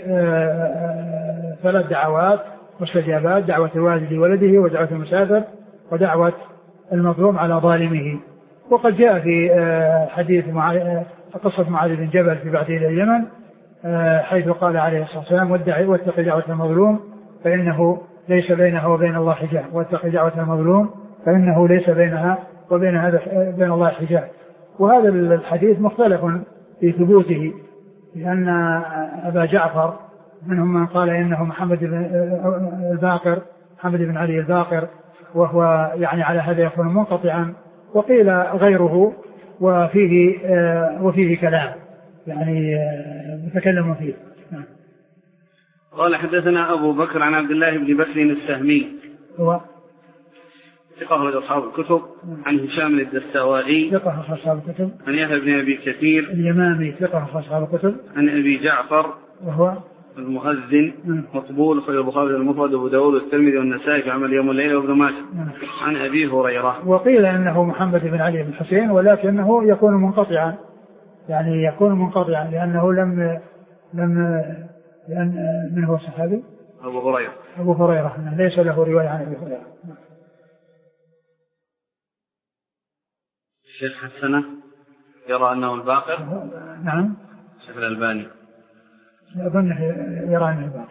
3 دعوات مستجابات: دعوة الوالد لولده ودعوة المسافر ودعوة المظلوم على ظالمه. وقد جاء في حديث قصة معاذ بن جبل في بعثه إلى اليمن حيث قال عليه الصلاة والسلام: واتق دعوة المظلوم فإنه ليس بينها وبين الله حجاب، واتق دعوة المظلوم فإنه ليس بينها بين الله حجاب. وهذا الحديث مختلف في ثبوته، لأن أبا جعفر منهم من قال إنه محمد بن علي الباقر، وهو يعني على هذا يكون منقطعا، وقيل غيره وفيه كلام يعني متكلم فيه. قال: حدثنا أبو بكر عن عبد الله بن بكر السهمي هو ثقة أخرج أصحاب الكتب. عن هشام الدستوائي ثقة أخرج أصحاب الكتب. عن يحيى بن أبي كثير اليمامي ثقة أخرج أصحاب الكتب. عن أبي جعفر وهو المؤذن مقبول خرج البخاري المفرد وابو داود والترمذي والنسائي في عمل يوم الليل وابن ماجه. عن ابي هريره. وقيل انه محمد بن علي بن حسين ولكنه يكون منقطعا، يعني يكون منقطعا لانه لان من هو صحابي؟ ابو هريره ليس له روايه عن ابي هريره. الشيخ حسنه يرى انه الباقر. نعم. الشيخ الألباني أظنه يرى أنه الباقر.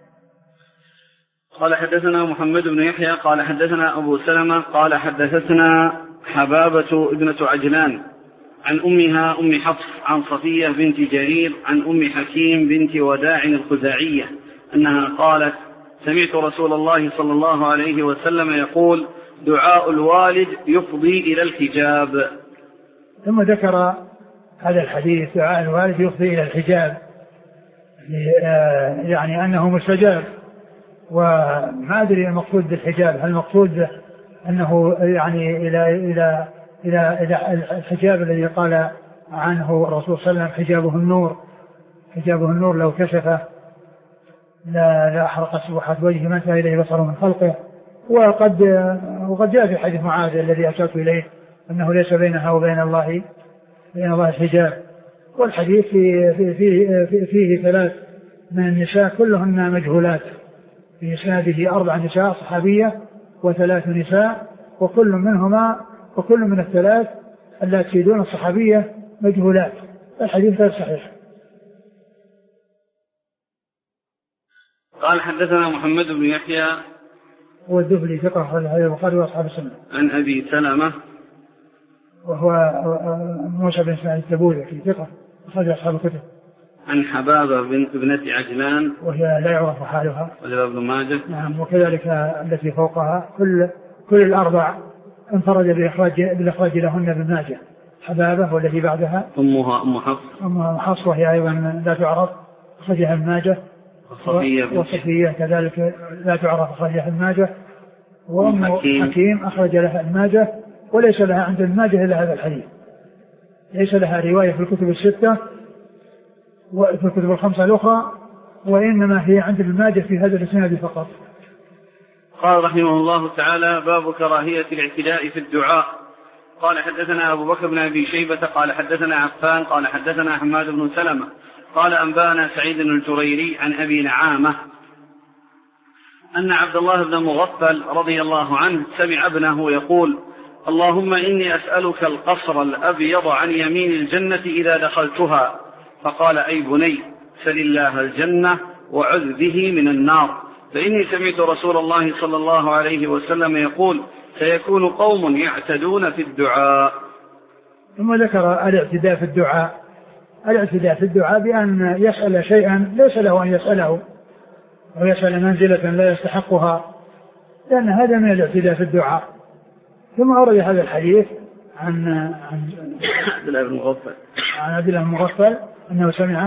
قال حدثنا محمد بن يحيى قال حدثنا أبو سلمة قال حدثتنا حبابة ابنة عجلان عن أمها أم حفص عن صفية بنت جرير عن أم حكيم بنت وداع الخزاعية أنها قالت سمعت رسول الله صلى الله عليه وسلم يقول دعاء الوالد يفضي إلى الحجاب. ثم ذكر هذا الحديث دعاء الوالد يفضي إلى الحجاب، يعني أنه مستجاب. وما أدري المقصود بالحجاب، هل المقصود أنه يعني إلى الحجاب الذي قال عنه الرسول صلى الله عليه وسلم حجابه النور لو كشفه لا أحرق سبحة وجهه ما انتهى إليه بصره من خلقه. وقد جاء في حديث معاذ الذي أشرت إليه أنه ليس بينها وبين الله حجاب. والحديث فيه ثلاث من النساء كلهن مجهولات، في إسناده 4 نساء صحابية و3 نساء، وكل من الثلاث التي دون الصحابية مجهولات. الحديث غير صحيح. قال حدثنا محمد بن يحيى هو الدبلي ثقة أخرج حديث البخاري وأصحاب السنة. عن أبي سلمة وهو موسى بن إسماعيل التبوذكي ثقة أخرج أصحاب الكتب. عن حبابة ابنة عجلان وهي لا يعرف حالها وله ابن ماجه. نعم. وكذلك التي فوقها كل ال4 انفرد بالإخراج لهن ابن ماجه. حبابة والتي بعدها أمها أم حفص وهي أيضا لا تعرف أخرجها ابن ماجه. وصفية كذلك لا تعرف أخرجها ابن ماجه. وأم حكيم أخرج لها ابن ماجه، وليس لها عند ابن ماجه إلا هذا الحديث، ليس لها رواية في الكتب ال6 وفي الكتب ال5 الأخرى، وإنما هي عند ابن ماجه في هذا الإسناد فقط. قال رحمه الله تعالى باب كراهية الاعتداء في الدعاء. قال حدثنا أبو بكر بن أبي شيبة قال حدثنا عفان قال حدثنا حماد بن سلمة قال أنبانا سعيد الجريري عن أبي نعامة أن عبد الله بن مغفل رضي الله عنه سمع ابنه يقول اللهم إني أسألك القصر الأبيض عن يمين الجنة إذا دخلتها. فقال أي بني سل الله الجنة وعذ به من النار، فإني سمعت رسول الله صلى الله عليه وسلم يقول سيكون قوم يعتدون في الدعاء. ثم ذكر الاعتداء في الدعاء بأن يسأل شيئا ليس له أن يسأله، أو يسأل منزلة لا يستحقها، لأن هذا من الاعتداء في الدعاء. ثم أورد هذا الحديث عن عبد الله بن مغفل أنه سمع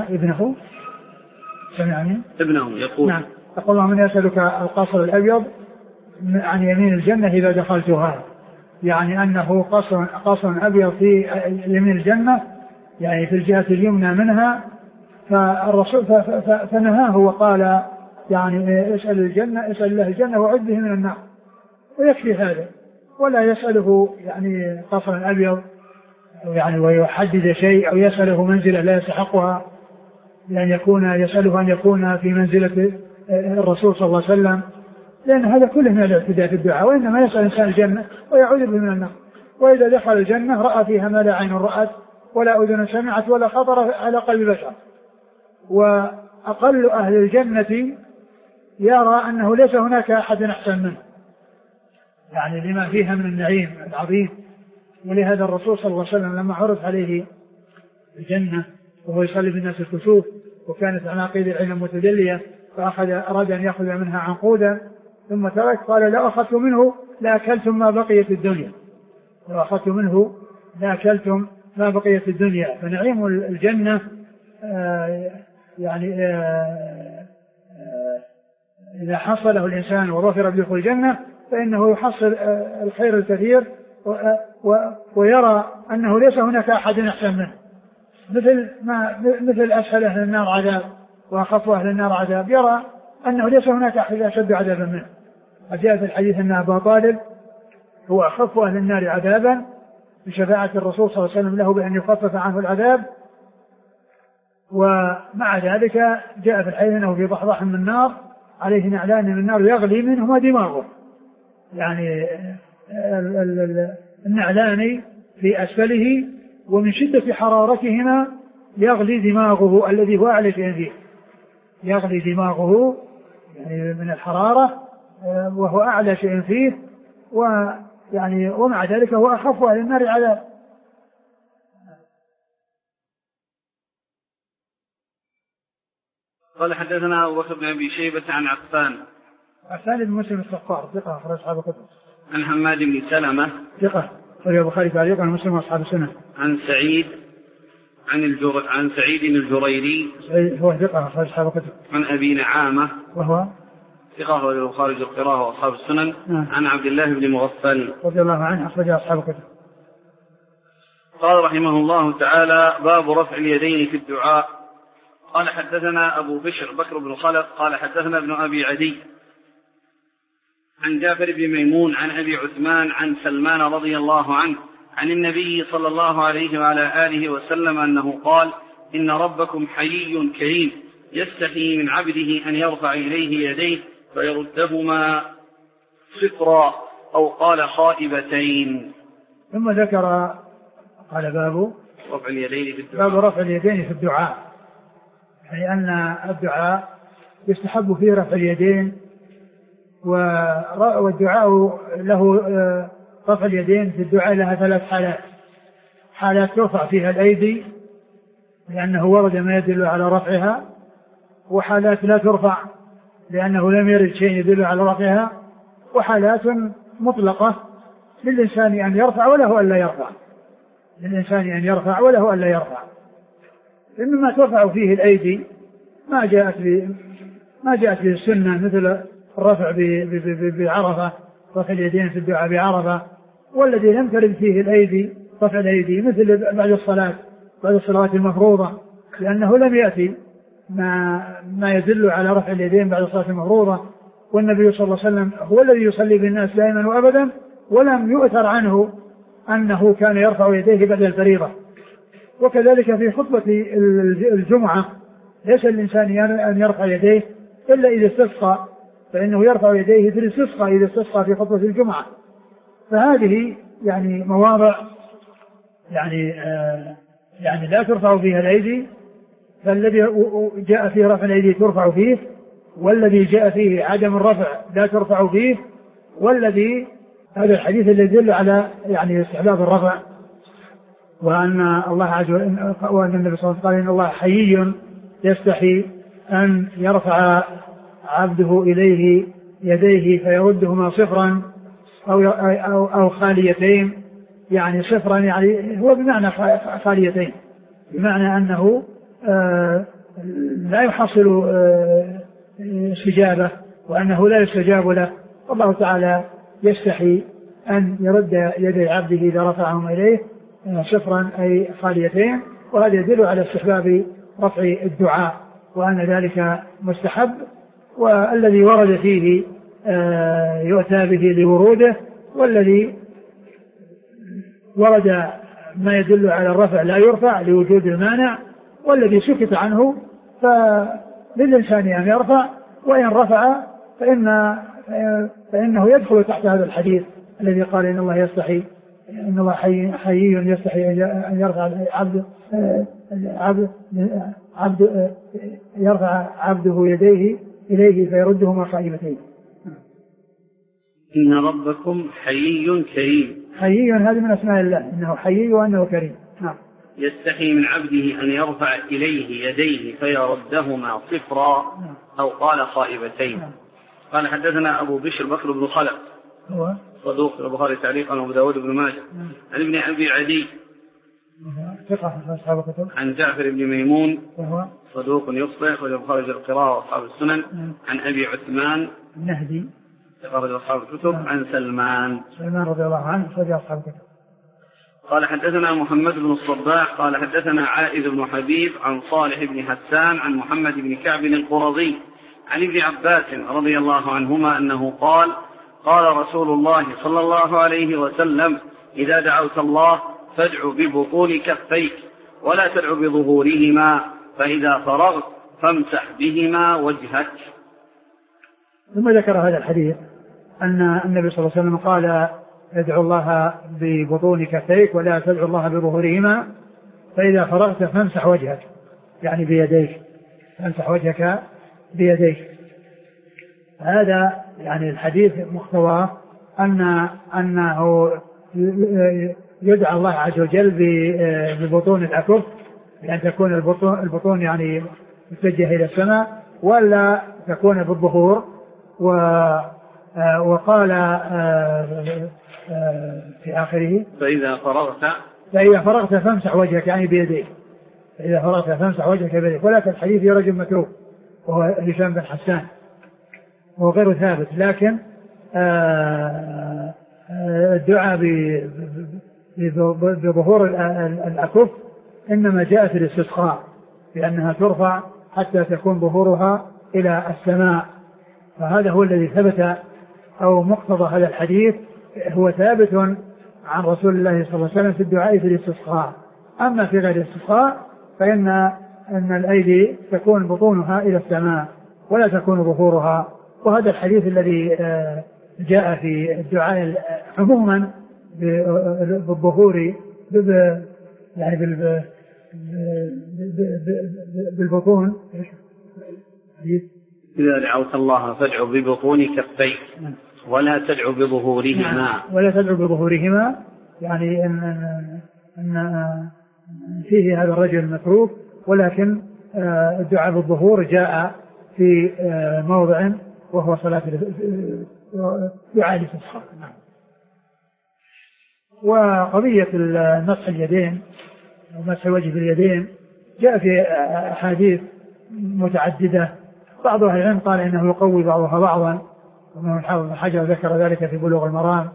ابنه يقول نعم يقول اللهم إني أسألك القصر الأبيض عن يمين الجنة إذا دخلتها، يعني أنه قصر أبيض في يمين الجنة، يعني في الجهة اليمنى منها. فالرسول فنهاه وقال يعني اسأل الله الجنة وعذ به من النار، ويكفي هذا، ولا يسأله يعني قصر أبيض يعني ويحدد شيء أو يسأله منزلة لا يستحقها، لأن يسأله أن يكون في منزلة الرسول صلى الله عليه وسلم، لأن هذا كله من الاعتداء في الدعاء. وإنما يسأل إنسان الجنة ويعوذ به من النار، وإذا دخل الجنة رأى فيها ما لا عين رأت ولا أذن سمعت ولا خطر على قلب بشر. وأقل أهل الجنة يرى أنه ليس هناك أحد أحسن منه، يعني لما فيها من النعيم العظيم. ولهذا الرسول صلى الله عليه وسلم لما عرض عليه الجنة وهو يصلي بالناس الكسوف وكانت عناقيد العلم متدلية، أراد أن يأخذ منها عنقودا ثم ترك، قال لو أخذت منه لأكلتم ما بقيت الدنيا. فنعيم الجنة يعني إذا حصله الإنسان وظفر بدخول الجنة فإنه يحصل الخير الكثير، ويرى أنه ليس هناك أحد أحسن منه، مثل أسفل أهل النار عذاب وأخف أهل النار عذاب يرى أنه ليس هناك أحد أشد عذابا منه. وجاء في الحديث أن أبا طالب هو أخف أهل النار عذابا بشفاعة الرسول صلى الله عليه وسلم له بأن يخفف عنه العذاب. ومع ذلك جاء في الحديث أنه في ضحضاح من النار عليه نعلان من النار يغلي منهما دماغه، يعني النعلان في أسفله ومن شدة حرارتهما يغلي دماغه الذي هو أعلى شيء فيه، يغلي دماغه يعني من الحرارة وهو أعلى شيء فيه، ويعني ومع ذلك هو أخف أهل النار عذاب. قال حدثنا أبو بكر بن أبي شيبة عن عفان بن مسلم الصفار ثقة أخرج أصحاب الكتب. عن حماد بن سلمة ثقة أخرج البخاري تعليقا عن مسلم وأصحاب السنة. عن سعيد عن سعيد الجريري هو ثقة أخرج أصحاب الكتب. عن أبي نعامة وهو ثقة أخرج البخاري القراءة وأصحاب السنن. عن عبد الله بن مغفل رضي الله عنه أخرج أصحاب الكتب. قال رحمه الله تعالى: باب رفع اليدين في الدعاء. قال حدثنا أبو بكر بن خلف قال حدثنا ابن أبي عدي عن جابر بن ميمون عن أبي عثمان عن سلمان رضي الله عنه عن النبي صلى الله عليه وعلى آله وسلم أنه قال: إن ربكم حيي كريم يستحي من عبده أن يرفع إليه يديه فيردهما صفرا أو قال خائبتين. ثم ذكر قال باب رفع اليدين في الدعاء. باب رفع اليدين في الدعاء، يعني أن الدعاء يستحب فيه رفع اليدين، والدعاء له رفع اليدين في الدعاء لها 3 حالات: حالات ترفع فيها الأيدي لأنه ورد ما يدل على رفعها، وحالات لا ترفع لأنه لم يرد شيء يدل على رفعها، وحالات مطلقة للإنسان أن يرفع وله أن لا يرفع، للإنسان أن يرفع وله أن لا يرفع. إنما ترفع فيه الأيدي ما جاءت به السنة، مثل الرفع بعرفة، رفع اليدين في الدعاء بعرفة، والذي لم ترد فيه الأيدي رفع الأيدي مثل بعد الصلوات المفروضة، لأنه لم يأتي ما يدل على رفع اليدين بعد الصلاة المفروضة، والنبي صلى الله عليه وسلم هو الذي يصلي بالناس دائما وأبدا، ولم يؤثر عنه أنه كان يرفع يديه بعد الفريضة. وكذلك في خطبة الجمعة ليس الإنسان أن يرفع يديه إلا إذا استسقى، فإنه يرفع يديه في الاستسقاء إذا استسقى في خطبة الجمعة. فهذه يعني مواضع يعني لا ترفع فيها الأيدي، فالذي جاء فيه رفع الأيدي ترفع فيه، والذي جاء فيه عدم الرفع لا ترفع فيه، والذي هذا الحديث الذي يدل على يعني استحباب الرفع، وأن الله عز وجل وأن النبي صلى الله عليه وسلم قال: إن الله حيي يستحي أن يرفع عبده إليه يديه فيردهما صفرا أو خاليتين، يعني صفرا يعني هو بمعنى خاليتين، بمعنى أنه لا يحصل استجابة، وأنه لا يستجاب له. والله تعالى يستحي أن يرد يدي عبده إذا رفعهم إليه صفرا أي خاليتين، وهذا يدل على استحباب رفع الدعاء، وأن ذلك مستحب، والذي ورد فيه يؤتى به لوروده، والذي ورد ما يدل على الرفع لا يرفع لوجود المانع، والذي سكت عنه فللإنسان أن يرفع، وإن رفع فإنه يدخل تحت هذا الحديث الذي قال: إن الله يستحي، إن الله حيي يستحي أن يرفع يرفع عبده يديه إليه فيردهما خائبتين. إن ربكم حيي كريم. حيي هذه من أسماء الله، إنه حيي وأنه كريم. نعم. يستحي من عبده أن يرفع إليه يديه فيردهما صفرا أو قال خائبتين. قال حدثنا أبو بكر بن خلف هو صدوق البخاري تعليقا وأبو داود بن ماجه. عن ابن أبي عدي ثقة أصحاب الكتب. عن جعفر بن ميمون وهو صدوق يخطئ وخرج القراءة وأصحاب السنن. عن أبي عثمان النهدي خرج أصحاب الكتب. عن سلمان رضي الله عنه خرج أصحاب الكتب. قال حدثنا محمد بن الصباح قال حدثنا عائذ بن حبيب عن صالح بن حسان عن محمد بن كعب القرظي عن ابن عباس رضي الله عنهما أنه قال قال رسول الله صلى الله عليه وسلم إذا دعوت الله فادع ببطون كفيك ولا تدع بظهورهما فإذا فرغت فامسح بهما وجهك. ثم ذكر هذا الحديث أن النبي صلى الله عليه وسلم قال ادعو الله ببطون كفيك ولا تدعو الله بظهورهما فإذا فرغت فامسح وجهك يعني بيديك، فامسح وجهك بيديك. هذا يعني الحديث مقتضاه أنه يدعى الله عز وجل ببطون الأكف، بأن تكون البطون يعني متجهة إلى السماء ولا تكون بالظهور. وقال في آخره فإذا فرغت فامسح وجهك يعني بيديك، فإذا فرغت فامسح وجهك بيديك. ولكن الحديث في رجل متروك وهو هشام بن حسان وهو غير ثابت، لكن الدعاء بظهور الأكف إنما جاء في الاستسقاء بأنها ترفع حتى تكون ظهورها إلى السماء، فهذا هو الذي ثبت أو مقتضى هذا الحديث هو ثابت عن رسول الله صلى الله عليه وسلم في الدعاء في الاستسقاء. أما في غير الاستسقاء فإن الأيدي تكون بطونها إلى السماء ولا تكون ظهورها. وهذا الحديث الذي جاء في الدعاء عموما بالظهور يعني بالبطون. إذا دعوت الله فادعو ببطون كفيك ولا تدعو بظهورهما ولا تدعو بظهورهما، يعني أن فيه هذا الرجل المتروك، ولكن الدعاء بالظهور جاء في موضع وهو صلاة دعاء الاستسقاء. وقضية مسح اليدين ومسح وجه اليدين جاء في أحاديث متعددة، بعض أهل العلم قال إنه يقوي بعضها بعضا، ومن حافظ حجر ذكر ذلك في بلوغ المرام،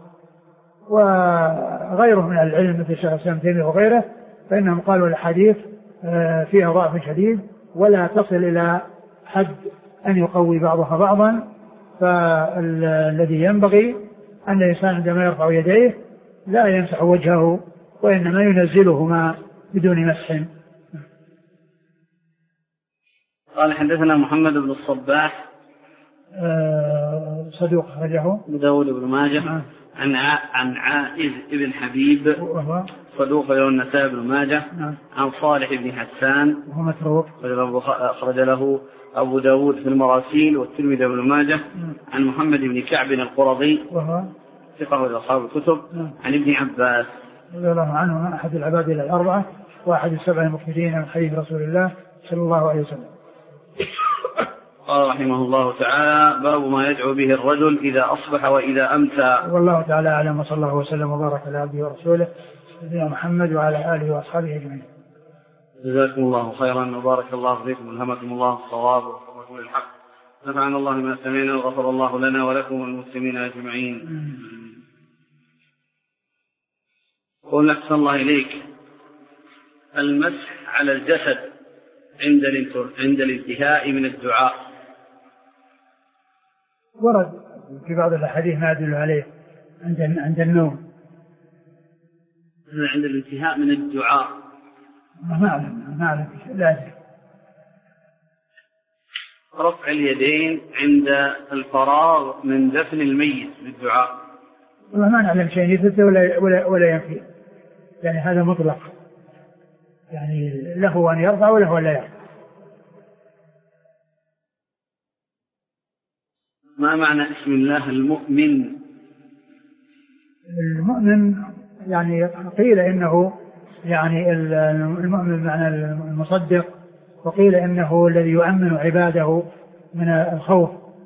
وغيره من العلم مثل الشيخ الإسلام ابن تيمية وغيره فإنهم قالوا الحديث فيها ضعف شديد ولا تصل إلى حد أن يقوي بعضها بعضا. فالذي ينبغي أن الإنسان عندما يرفع يديه لا يمسح وجهه وإنما ينزلهما بدون مسح. قال حدثنا محمد بن الصباح صدوق أخرجه أبو داود بن ماجه عن عائذ بن حبيب صدوق له النسائي بن ماجه عن صالح بن حسان وهو متروك أخرج له أبو داود في المراسيل والترمذي بن ماجه عن محمد بن كعب القرظي وهو ثقة لأصحاب الكتب عن ابن عباس رضي الله عنه أحد العباد الأربعة وأحد السبع المكثرين من حديث رسول الله صلى الله عليه وسلم. قال رحمه الله تعالى باب ما يدعو به الرجل إذا أصبح وإذا أمسى. والله تعالى أعلم، وصلى الله وسلم وبارك على عبده ورسوله سيدنا محمد وعلى آله وأصحابه أجمعين. جزاكم الله خيرا وبارك الله فيكم والهمكم الله الصواب وفقكم للحق. نفعنا الله ما سمعنا وغفر الله لنا ولكم والمسلمين أجمعين. قل أحسن الله إليك، المسح على الجسد عند الانتهاء من الدعاء ورد في بعض الأحاديث ما يدل عليه عند النوم. عند الانتهاء من الدعاء ما أعلم لازم. رفع اليدين عند الفراغ من دفن الميت بالدعاء ما نعلم شيء يثبت ولا ينفي، يعني هذا مطلق، يعني له أن يرفع وله أن لا يرفع. ما معنى اسم الله المؤمن؟ المؤمن يعني قيل إنه يعني المؤمن معنى المصدق، وقيل إنه الذي يؤمن عباده من الخوف.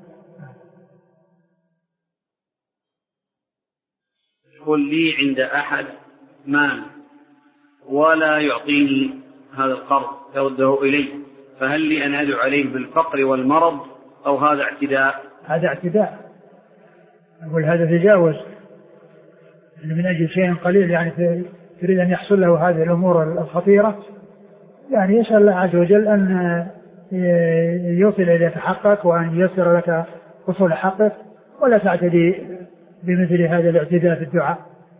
قل لي عند أحد مال ولا يعطيني هذا القرض يرده إلي، فهل لي أن أدعو عليه بالفقر والمرض أو هذا اعتداء؟ هذا اعتداء، أقول هذا تجاوز من أجل شيء قليل، يعني يريد أن يحصل له هذه الأمور الخطيرة يعني يسأل الله عز وجل أن يوصل إليك حقك وأن ييسر لك وصول حقك، ولا تعتدي بمثل هذا الاعتداء في الدعاء.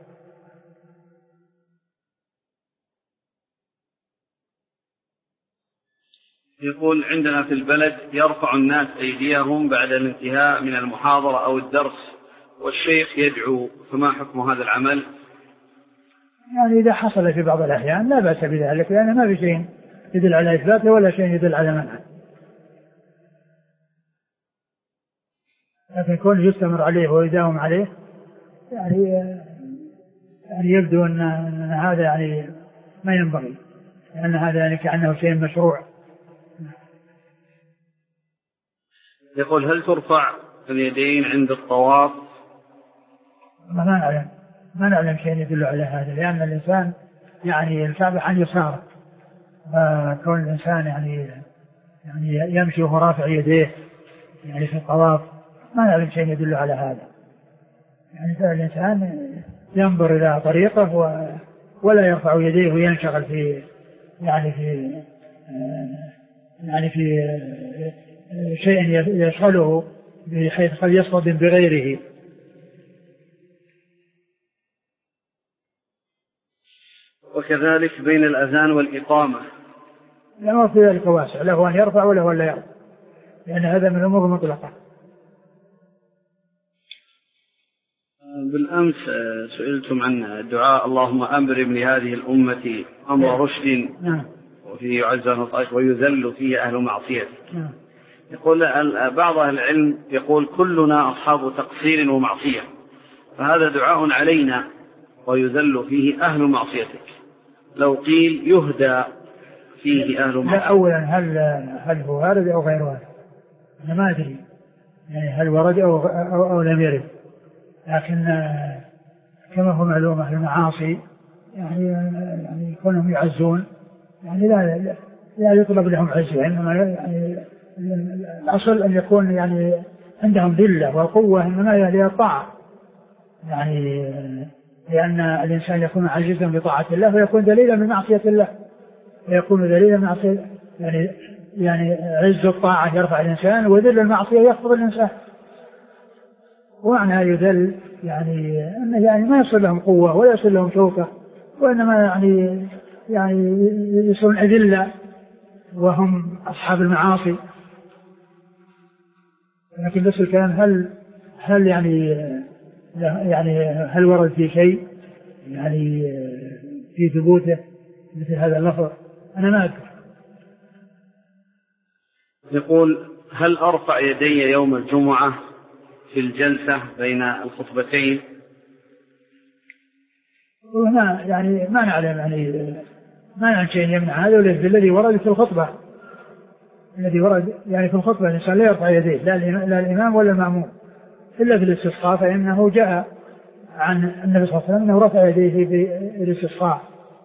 يقول عندنا في البلد يرفع الناس أيديهم بعد الانتهاء من المحاضرة أو الدرس والشيخ يدعو، فما حكم هذا العمل؟ يعني إذا حصل في بعض الأحيان لا بأس بذلك، لأن ما في شيء يدل على إثباته ولا شيء يدل على منعه، لكن كون يستمر عليه ويداوم عليه يعني يبدو أن هذا يعني ما ينبغي، لأن هذا يعني كأنه شيء مشروع. يقول هل ترفع اليدين عند الطواف؟ ما نعلم شيء يدل على هذا، لأن الإنسان يعني الكعبة عن يساره، كون الإنسان يعني يمشي وهو رافع يديه يعني في الطواف ما نعلم شيء يدل على هذا. يعني الإنسان ينظر إلى طريقه ولا يرفع يديه وينشغل في شيء يشغله بحيث قد يصطدم بغيره. وكذلك بين الأذان والإقامة الأمر في ذلك واسع، له أن يرفع وله أن لا يرفع، لأن هذا من الأمور المطلقة. بالأمس سئلتم عن دعاء اللهم أمرم لهذه الأمة أمر رشد وفيه يعز ويذل فيه أهل معصية. يقول بعض أهل العلم يقول كلنا أصحاب تقصير ومعصية، فهذا دعاء علينا ويذل فيه أهل معصيتك. لو قيل يهدى فيه أهل معصيتك. لا، أولا هل هو وارد أو غير وارد؟ أنا ما أدري يعني هل ورد أو لم يرد، لكن كما هو معلوم أهل المعاصي يعني يكونهم يعزون يعني لا يطلب لهم عز، إنما يعني الأصل أن يكون يعني عندهم ذلة وقوة، إنما هي الطاعة، يعني لأن الإنسان يكون عاجزا بطاعة الله ويكون دليلا من معصية الله، ويكون دليلا من معصية يعني عز الطاعة يرفع الإنسان وذل المعصية يخفض الإنسان. ومعنى يذل يعني أنه يعني ما يصل لهم قوة ولا يصل لهم شوكة، وإنما يعني يصيرون أذلة وهم أصحاب المعاصي. لكن بس الكلام هل يعني هل ورد في شيء يعني في ثبوته مثل هذا اللفظ؟ أنا ما أذكر. يقول هل أرفع يدي يوم الجمعة في الجلسة بين الخطبتين؟ ما نعلم ما نعلم شيء يمنع هذا، الذي ورد في الخطبة، الذي ورد يعني في الخطبة الإنسان لا يرفع يديه لا الإمام ولا المأموم إلا في الاستسقاء، فإنه جاء عن النبي صلى الله عليه وسلم أنه رفع يديه في الاستسقاء.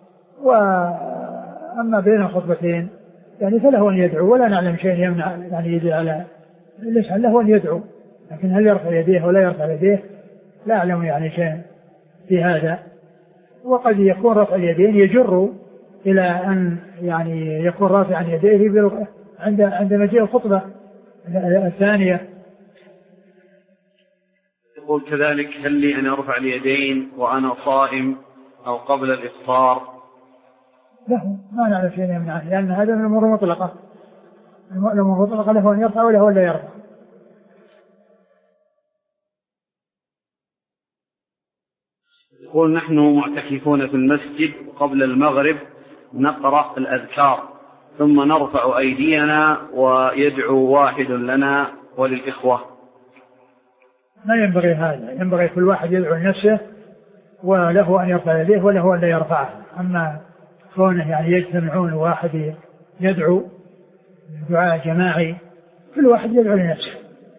وأما بين الخطبتين يعني فله أن يدعو، ولا نعلم شيء يمنع يعني يدعو على الإنسان، له أن يدعو، لكن هل يرفع يديه ولا يرفع يديه لا أعلم يعني شيء في هذا. وقد يكون رفع اليدين يجر إلى أن يعني يكون رافعا يديه عند مجيء الخطبة الثانية. يقول كذلك هل لي أن أرفع اليدين وأنا صائم أو قبل الإفطار؟ له ما نعرف شيء يمنعه، لأن هذا من الأمور المطلقة، الأمور المطلقة له أن يرفع وله ولا يرفع. يقول نحن معتكفون في المسجد وقبل المغرب نقرأ الأذكار ثم نرفع أيدينا ويدعو واحد لنا وللإخوة. ما ينبغي هذا، ينبغي كل واحد يدعو لنفسه وله أن يرفع يديه وله أن لا يرفعه. أما كونه يعني يجتمعون واحد يدعو دعاء جماعي، كل واحد يدعو لنفسه.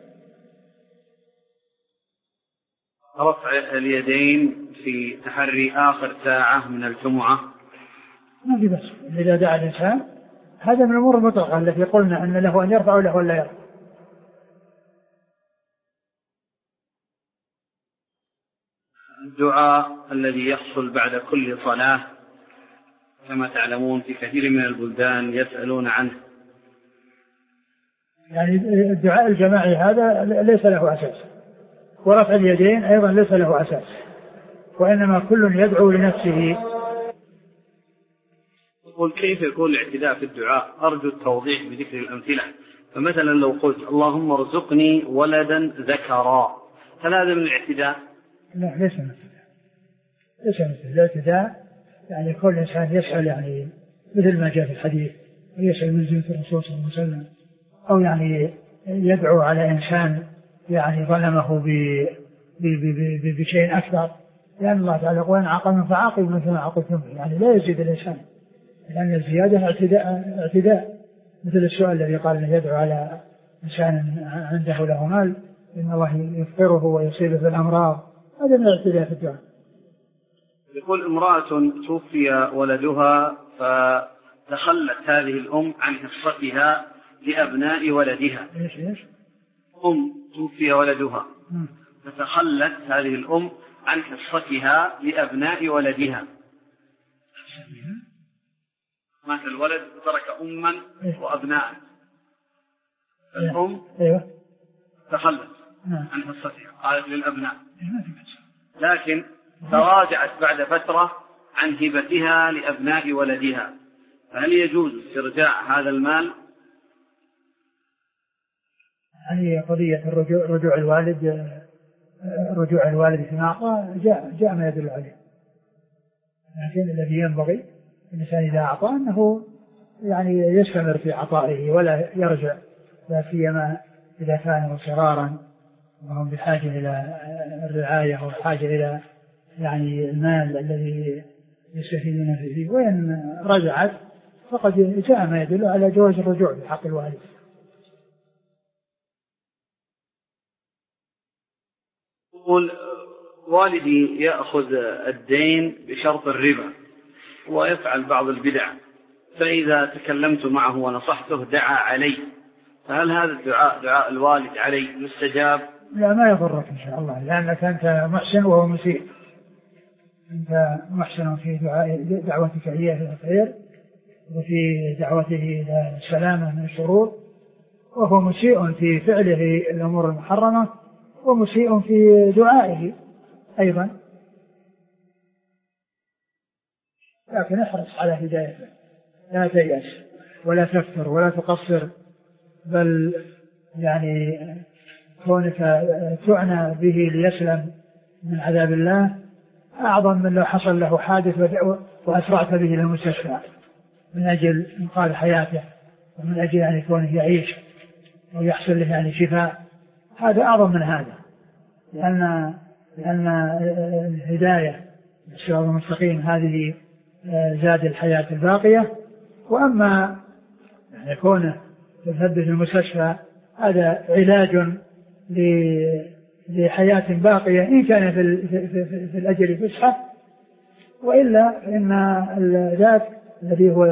رفع اليدين في تحري آخر ساعة من الجمعة ما في بس، إذا دعا الإنسان هذا من الأمور المطلقة التي قلنا أن له أن يرفع وله أن لا يرفع. الدعاء الذي يحصل بعد كل صلاة كما تعلمون في كثير من البلدان يسألون عنه. يعني الدعاء الجماعي هذا ليس له أساس، ورفع اليدين أيضا ليس له أساس، وإنما كل يدعو لنفسه. يقول كيف يكون الاعتداء في الدعاء؟ أرجو التوضيح بذكر الأمثلة. فمثلا لو قلت اللهم ارزقني ولدا ذكرا، هل هذا من الاعتداء؟ لا، ليس من الاعتداء. يعني كل إنسان يسأل، يعني مثل ما جاء في الحديث، ويسأل من زينة الرسول صلى الله عليه وسلم، أو يعني يدعو على إنسان يعني ظلمه بشيء أكثر، لأن الله تعالى يقول إن عاقبتم فعاقبوا مثل ما عاقبتم به، يعني لا يزيد الإنسان، لأن الزيادة اعتداء. مثل السؤال الذي قال أنه يدعو على إنسان عنده له مال إن الله يفقره ويصيبه بالأمراض، هذا من الاعتداء في الدعاء. يقول امرأة توفي ولدها فتخلت هذه الأم عن حصتها لأبناء ولدها. إيش؟ أم توفي ولدها فتخلت هذه الأم عن حصتها لأبناء ولدها. مات الولد ترك أما وأبناء. الأم تخلت عن حصتها، قالت للأبناء، لكن تراجعت بعد فترة عن هبتها لأبناء ولدها، فهل يجوز استرجاع هذا المال؟ هذه قضية رجوع الوالد فيما أعطى جاء ما يدل عليه، لكن الذي ينبغي الإنسان إذا أعطى أنه يعني يستمر في عطائه ولا يرجع، لا سيما إذا كانوا صغارا وهم بحاجة إلى الرعاية وحاجة إلى يعني المال الذي يستفيدون فيه. وإن رجعت فقد جاء ما يدل على جواز الرجوع بحق الوالد. يقول والدي يأخذ الدين بشرط الربا ويفعل بعض البدع، فإذا تكلمت معه ونصحته دعا علي، فهل هذا دعاء الوالد علي مستجاب؟ لا، ما يضرك إن شاء الله، لأنك أنت محسن وهو مسيء. أنت محسن في دعوتك إليه إلى الخير وفي دعوته إلى السلامة من الشرور، وهو مسيء في فعله الأمور المحرمة ومسيء في دعائه أيضا، لكن احرص على هدايته، لا تيأس ولا تفتر ولا تقصر، بل يعني كونك تعنى به ليسلم من عذاب الله أعظم من لو حصل له حادث وأسرعت به إلى المستشفى من أجل إنقاذ حياته ومن أجل يعني كونه يعيش ويحصل له يعني شفاء، هذا أعظم من هذا، لأن الهداية الصراط المستقيم هذه زاد الحياة الباقية، وأما يعني كونه يذهب في المستشفى هذا علاج لحياة باقية إن كان في الأجل فسحة، وإلا فإن ذاك الذي هو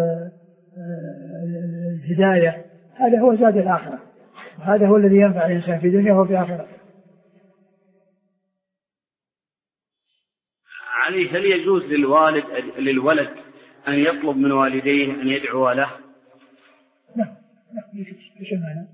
الهداية هذا هو زاد الآخرة، وهذا هو الذي ينفع الإنسان في دنياه وفي آخرته. علي، هل يجوز للولد أن يطلب من والديه أن يدعو له؟ لا، ايش المعنى؟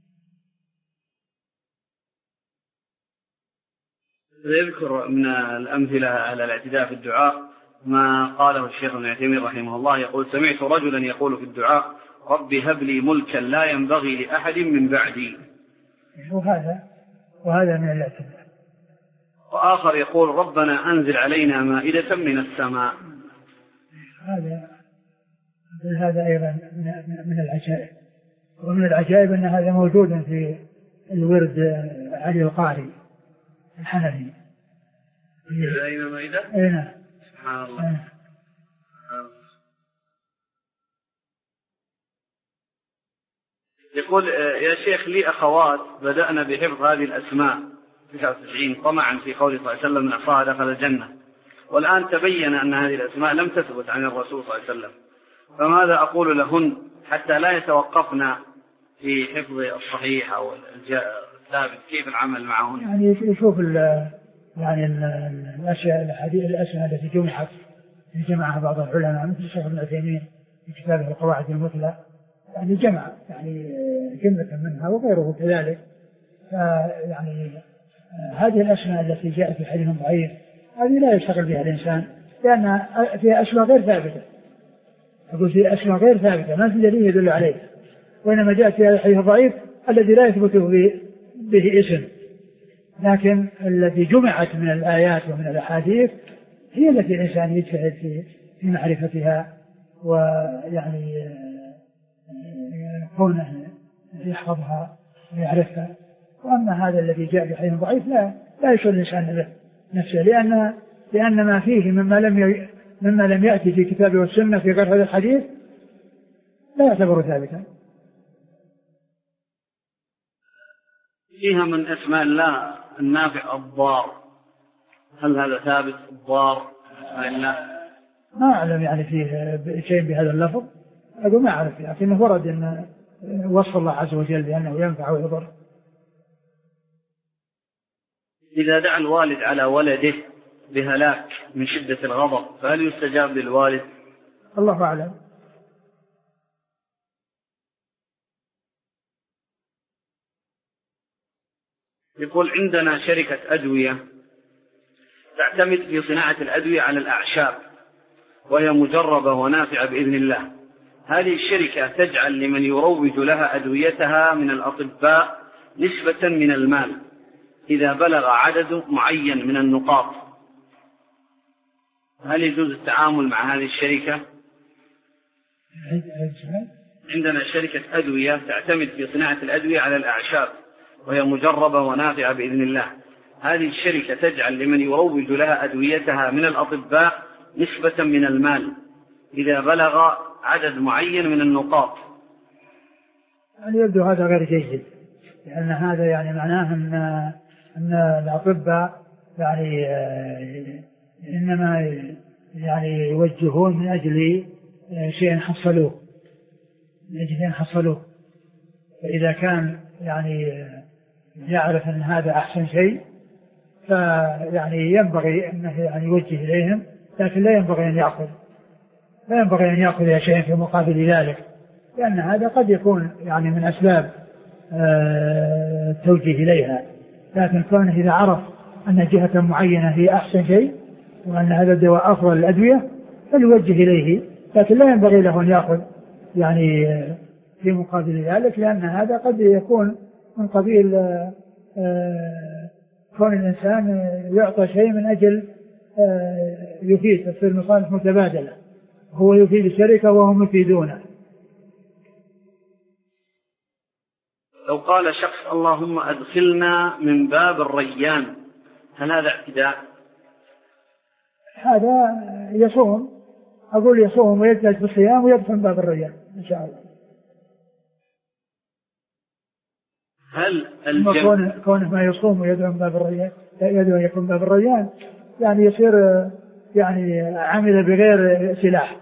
يذكر من الأمثلة على الاعتداء في الدعاء ما قاله الشيخ ابن عثيمين رحمه الله، يقول سمعت رجلا يقول في الدعاء ربي هب لي ملكا لا ينبغي لأحد من بعدي، وهذا من الاعتداء. وآخر يقول ربنا أنزل علينا مائدة من السماء. هذا أيضا من العجائب، ومن العجائب أن هذا موجود في الورد علي القاري الحنفي. علينا مائدة؟ نعم. سبحان الله. يقول يا شيخ لي أخوات بدأنا بحفظ هذه الأسماء 99 طمعا في قول صلى الله عليه وسلم من أحصاها دخل الجنة، والآن تبين أن هذه الأسماء لم تثبت عن الرسول صلى الله عليه وسلم، فماذا أقول لهن حتى لا يتوقفن في حفظ الصحيح أو الثابت؟ كيف العمل معهن؟ يعني يشوف يعني الأسماء التي جمعها بعض العلماء مثل الشيخ ابن عثيمين في كتابه القواعد المثلى، يعني جمع يعني جملة منها وغيره كذلك. يعني هذه الأسماء التي جاءت في حديث ضعيف هذه لا يشتغل بها الإنسان، لأن فيها أسماء غير ثابتة. أقول فيها أسماء غير ثابتة ما في دليل يدل عليه، وإنما جاءت في هذا الحديث الضعيف الذي لا يثبت به اسم، لكن التي جمعت من الآيات ومن الأحاديث هي التي الإنسان يجتهد في معرفتها، ويعني كونه يحفظها ويعرفها. وأما هذا الذي جاء بحديث ضعيف لا يشغل الإنسان به نفسه، لأن ما فيه مما لم يأتي في كتاب والسنة في غير هذا الحديث لا يعتبر ثابتا. فيها من اسماء الله النافع الضار، هل هذا ثابت الضار؟ ما أعلم يعني فيه شيء بهذا اللفظ، أقول ما أعرف، لكنه ورد أن وصف الله عز وجل بأنه ينفع ويضر. إذا دعا الوالد على ولده بهلاك من شدة الغضب فهل يستجاب للوالد؟ الله أعلم. يقول عندنا شركة أدوية تعتمد في صناعة الأدوية على الأعشاب وهي مجربة ونافعة بإذن الله. هذه الشركة تجعل لمن يروج لها أدويتها من الأطباء نسبة من المال إذا بلغ عدد معين من النقاط. هل يجوز التعامل مع هذه الشركة؟ عندنا شركة أدوية تعتمد في صناعة الأدوية على الأعشاب وهي مجربة ونافعة بإذن الله. هذه الشركة تجعل لمن يروج لها أدويتها من الأطباء نسبة من المال إذا بلغ عدد معين من النقاط. يعني يبدو هذا غير جيد، لأن هذا يعني معناه أن الأطباء يعني إنما يعني يوجهون من أجل شيء حصلوه، فإذا كان يعني يعرف أن هذا أحسن شيء فيعني ينبغي أنه يعني يوجه إليهم، لكن لا ينبغي أن يأخذ شيء في مقابل ذلك، لأن هذا قد يكون يعني من أسباب التوجيه إليها. لكن كونه إذا عرف أن جهة معينة هي أحسن شيء وأن هذا الدواء أفضل الأدوية فليوجه إليه، لكن لا ينبغي له أن يأخذ يعني في مقابل ذلك، لأن هذا قد يكون من قبيل كون الإنسان يعطى شيء من أجل يفيد، تصير مصالح متبادلة، هو يفيد الشركة وهم يفيدونه. لو قال شخص اللهم أدخلنا من باب الريان هل هذا اعتداء؟ هذا يصوم ويجلس بالصيام ويدخل من باب الريان إن شاء الله. هل كونه ما يصوم ويدعو من باب الريان يدعو يكون باب الريان يعني يصير يعني عمل بغير سلاح.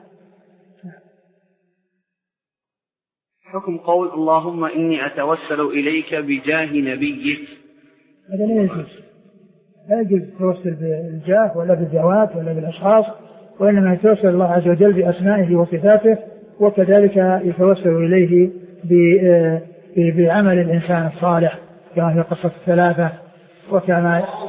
حكم قول اللهم إني أتوسل إليك بجاه نبيك؟ هذا لا يجوز التوسل بالجاه ولا بالذوات ولا بالأشخاص، وإنما يتوسل الله عز وجل بأسمائه وصفاته، وكذلك يتوسل إليه بعمل الإنسان الصالح كما في قصة الثلاثة وكما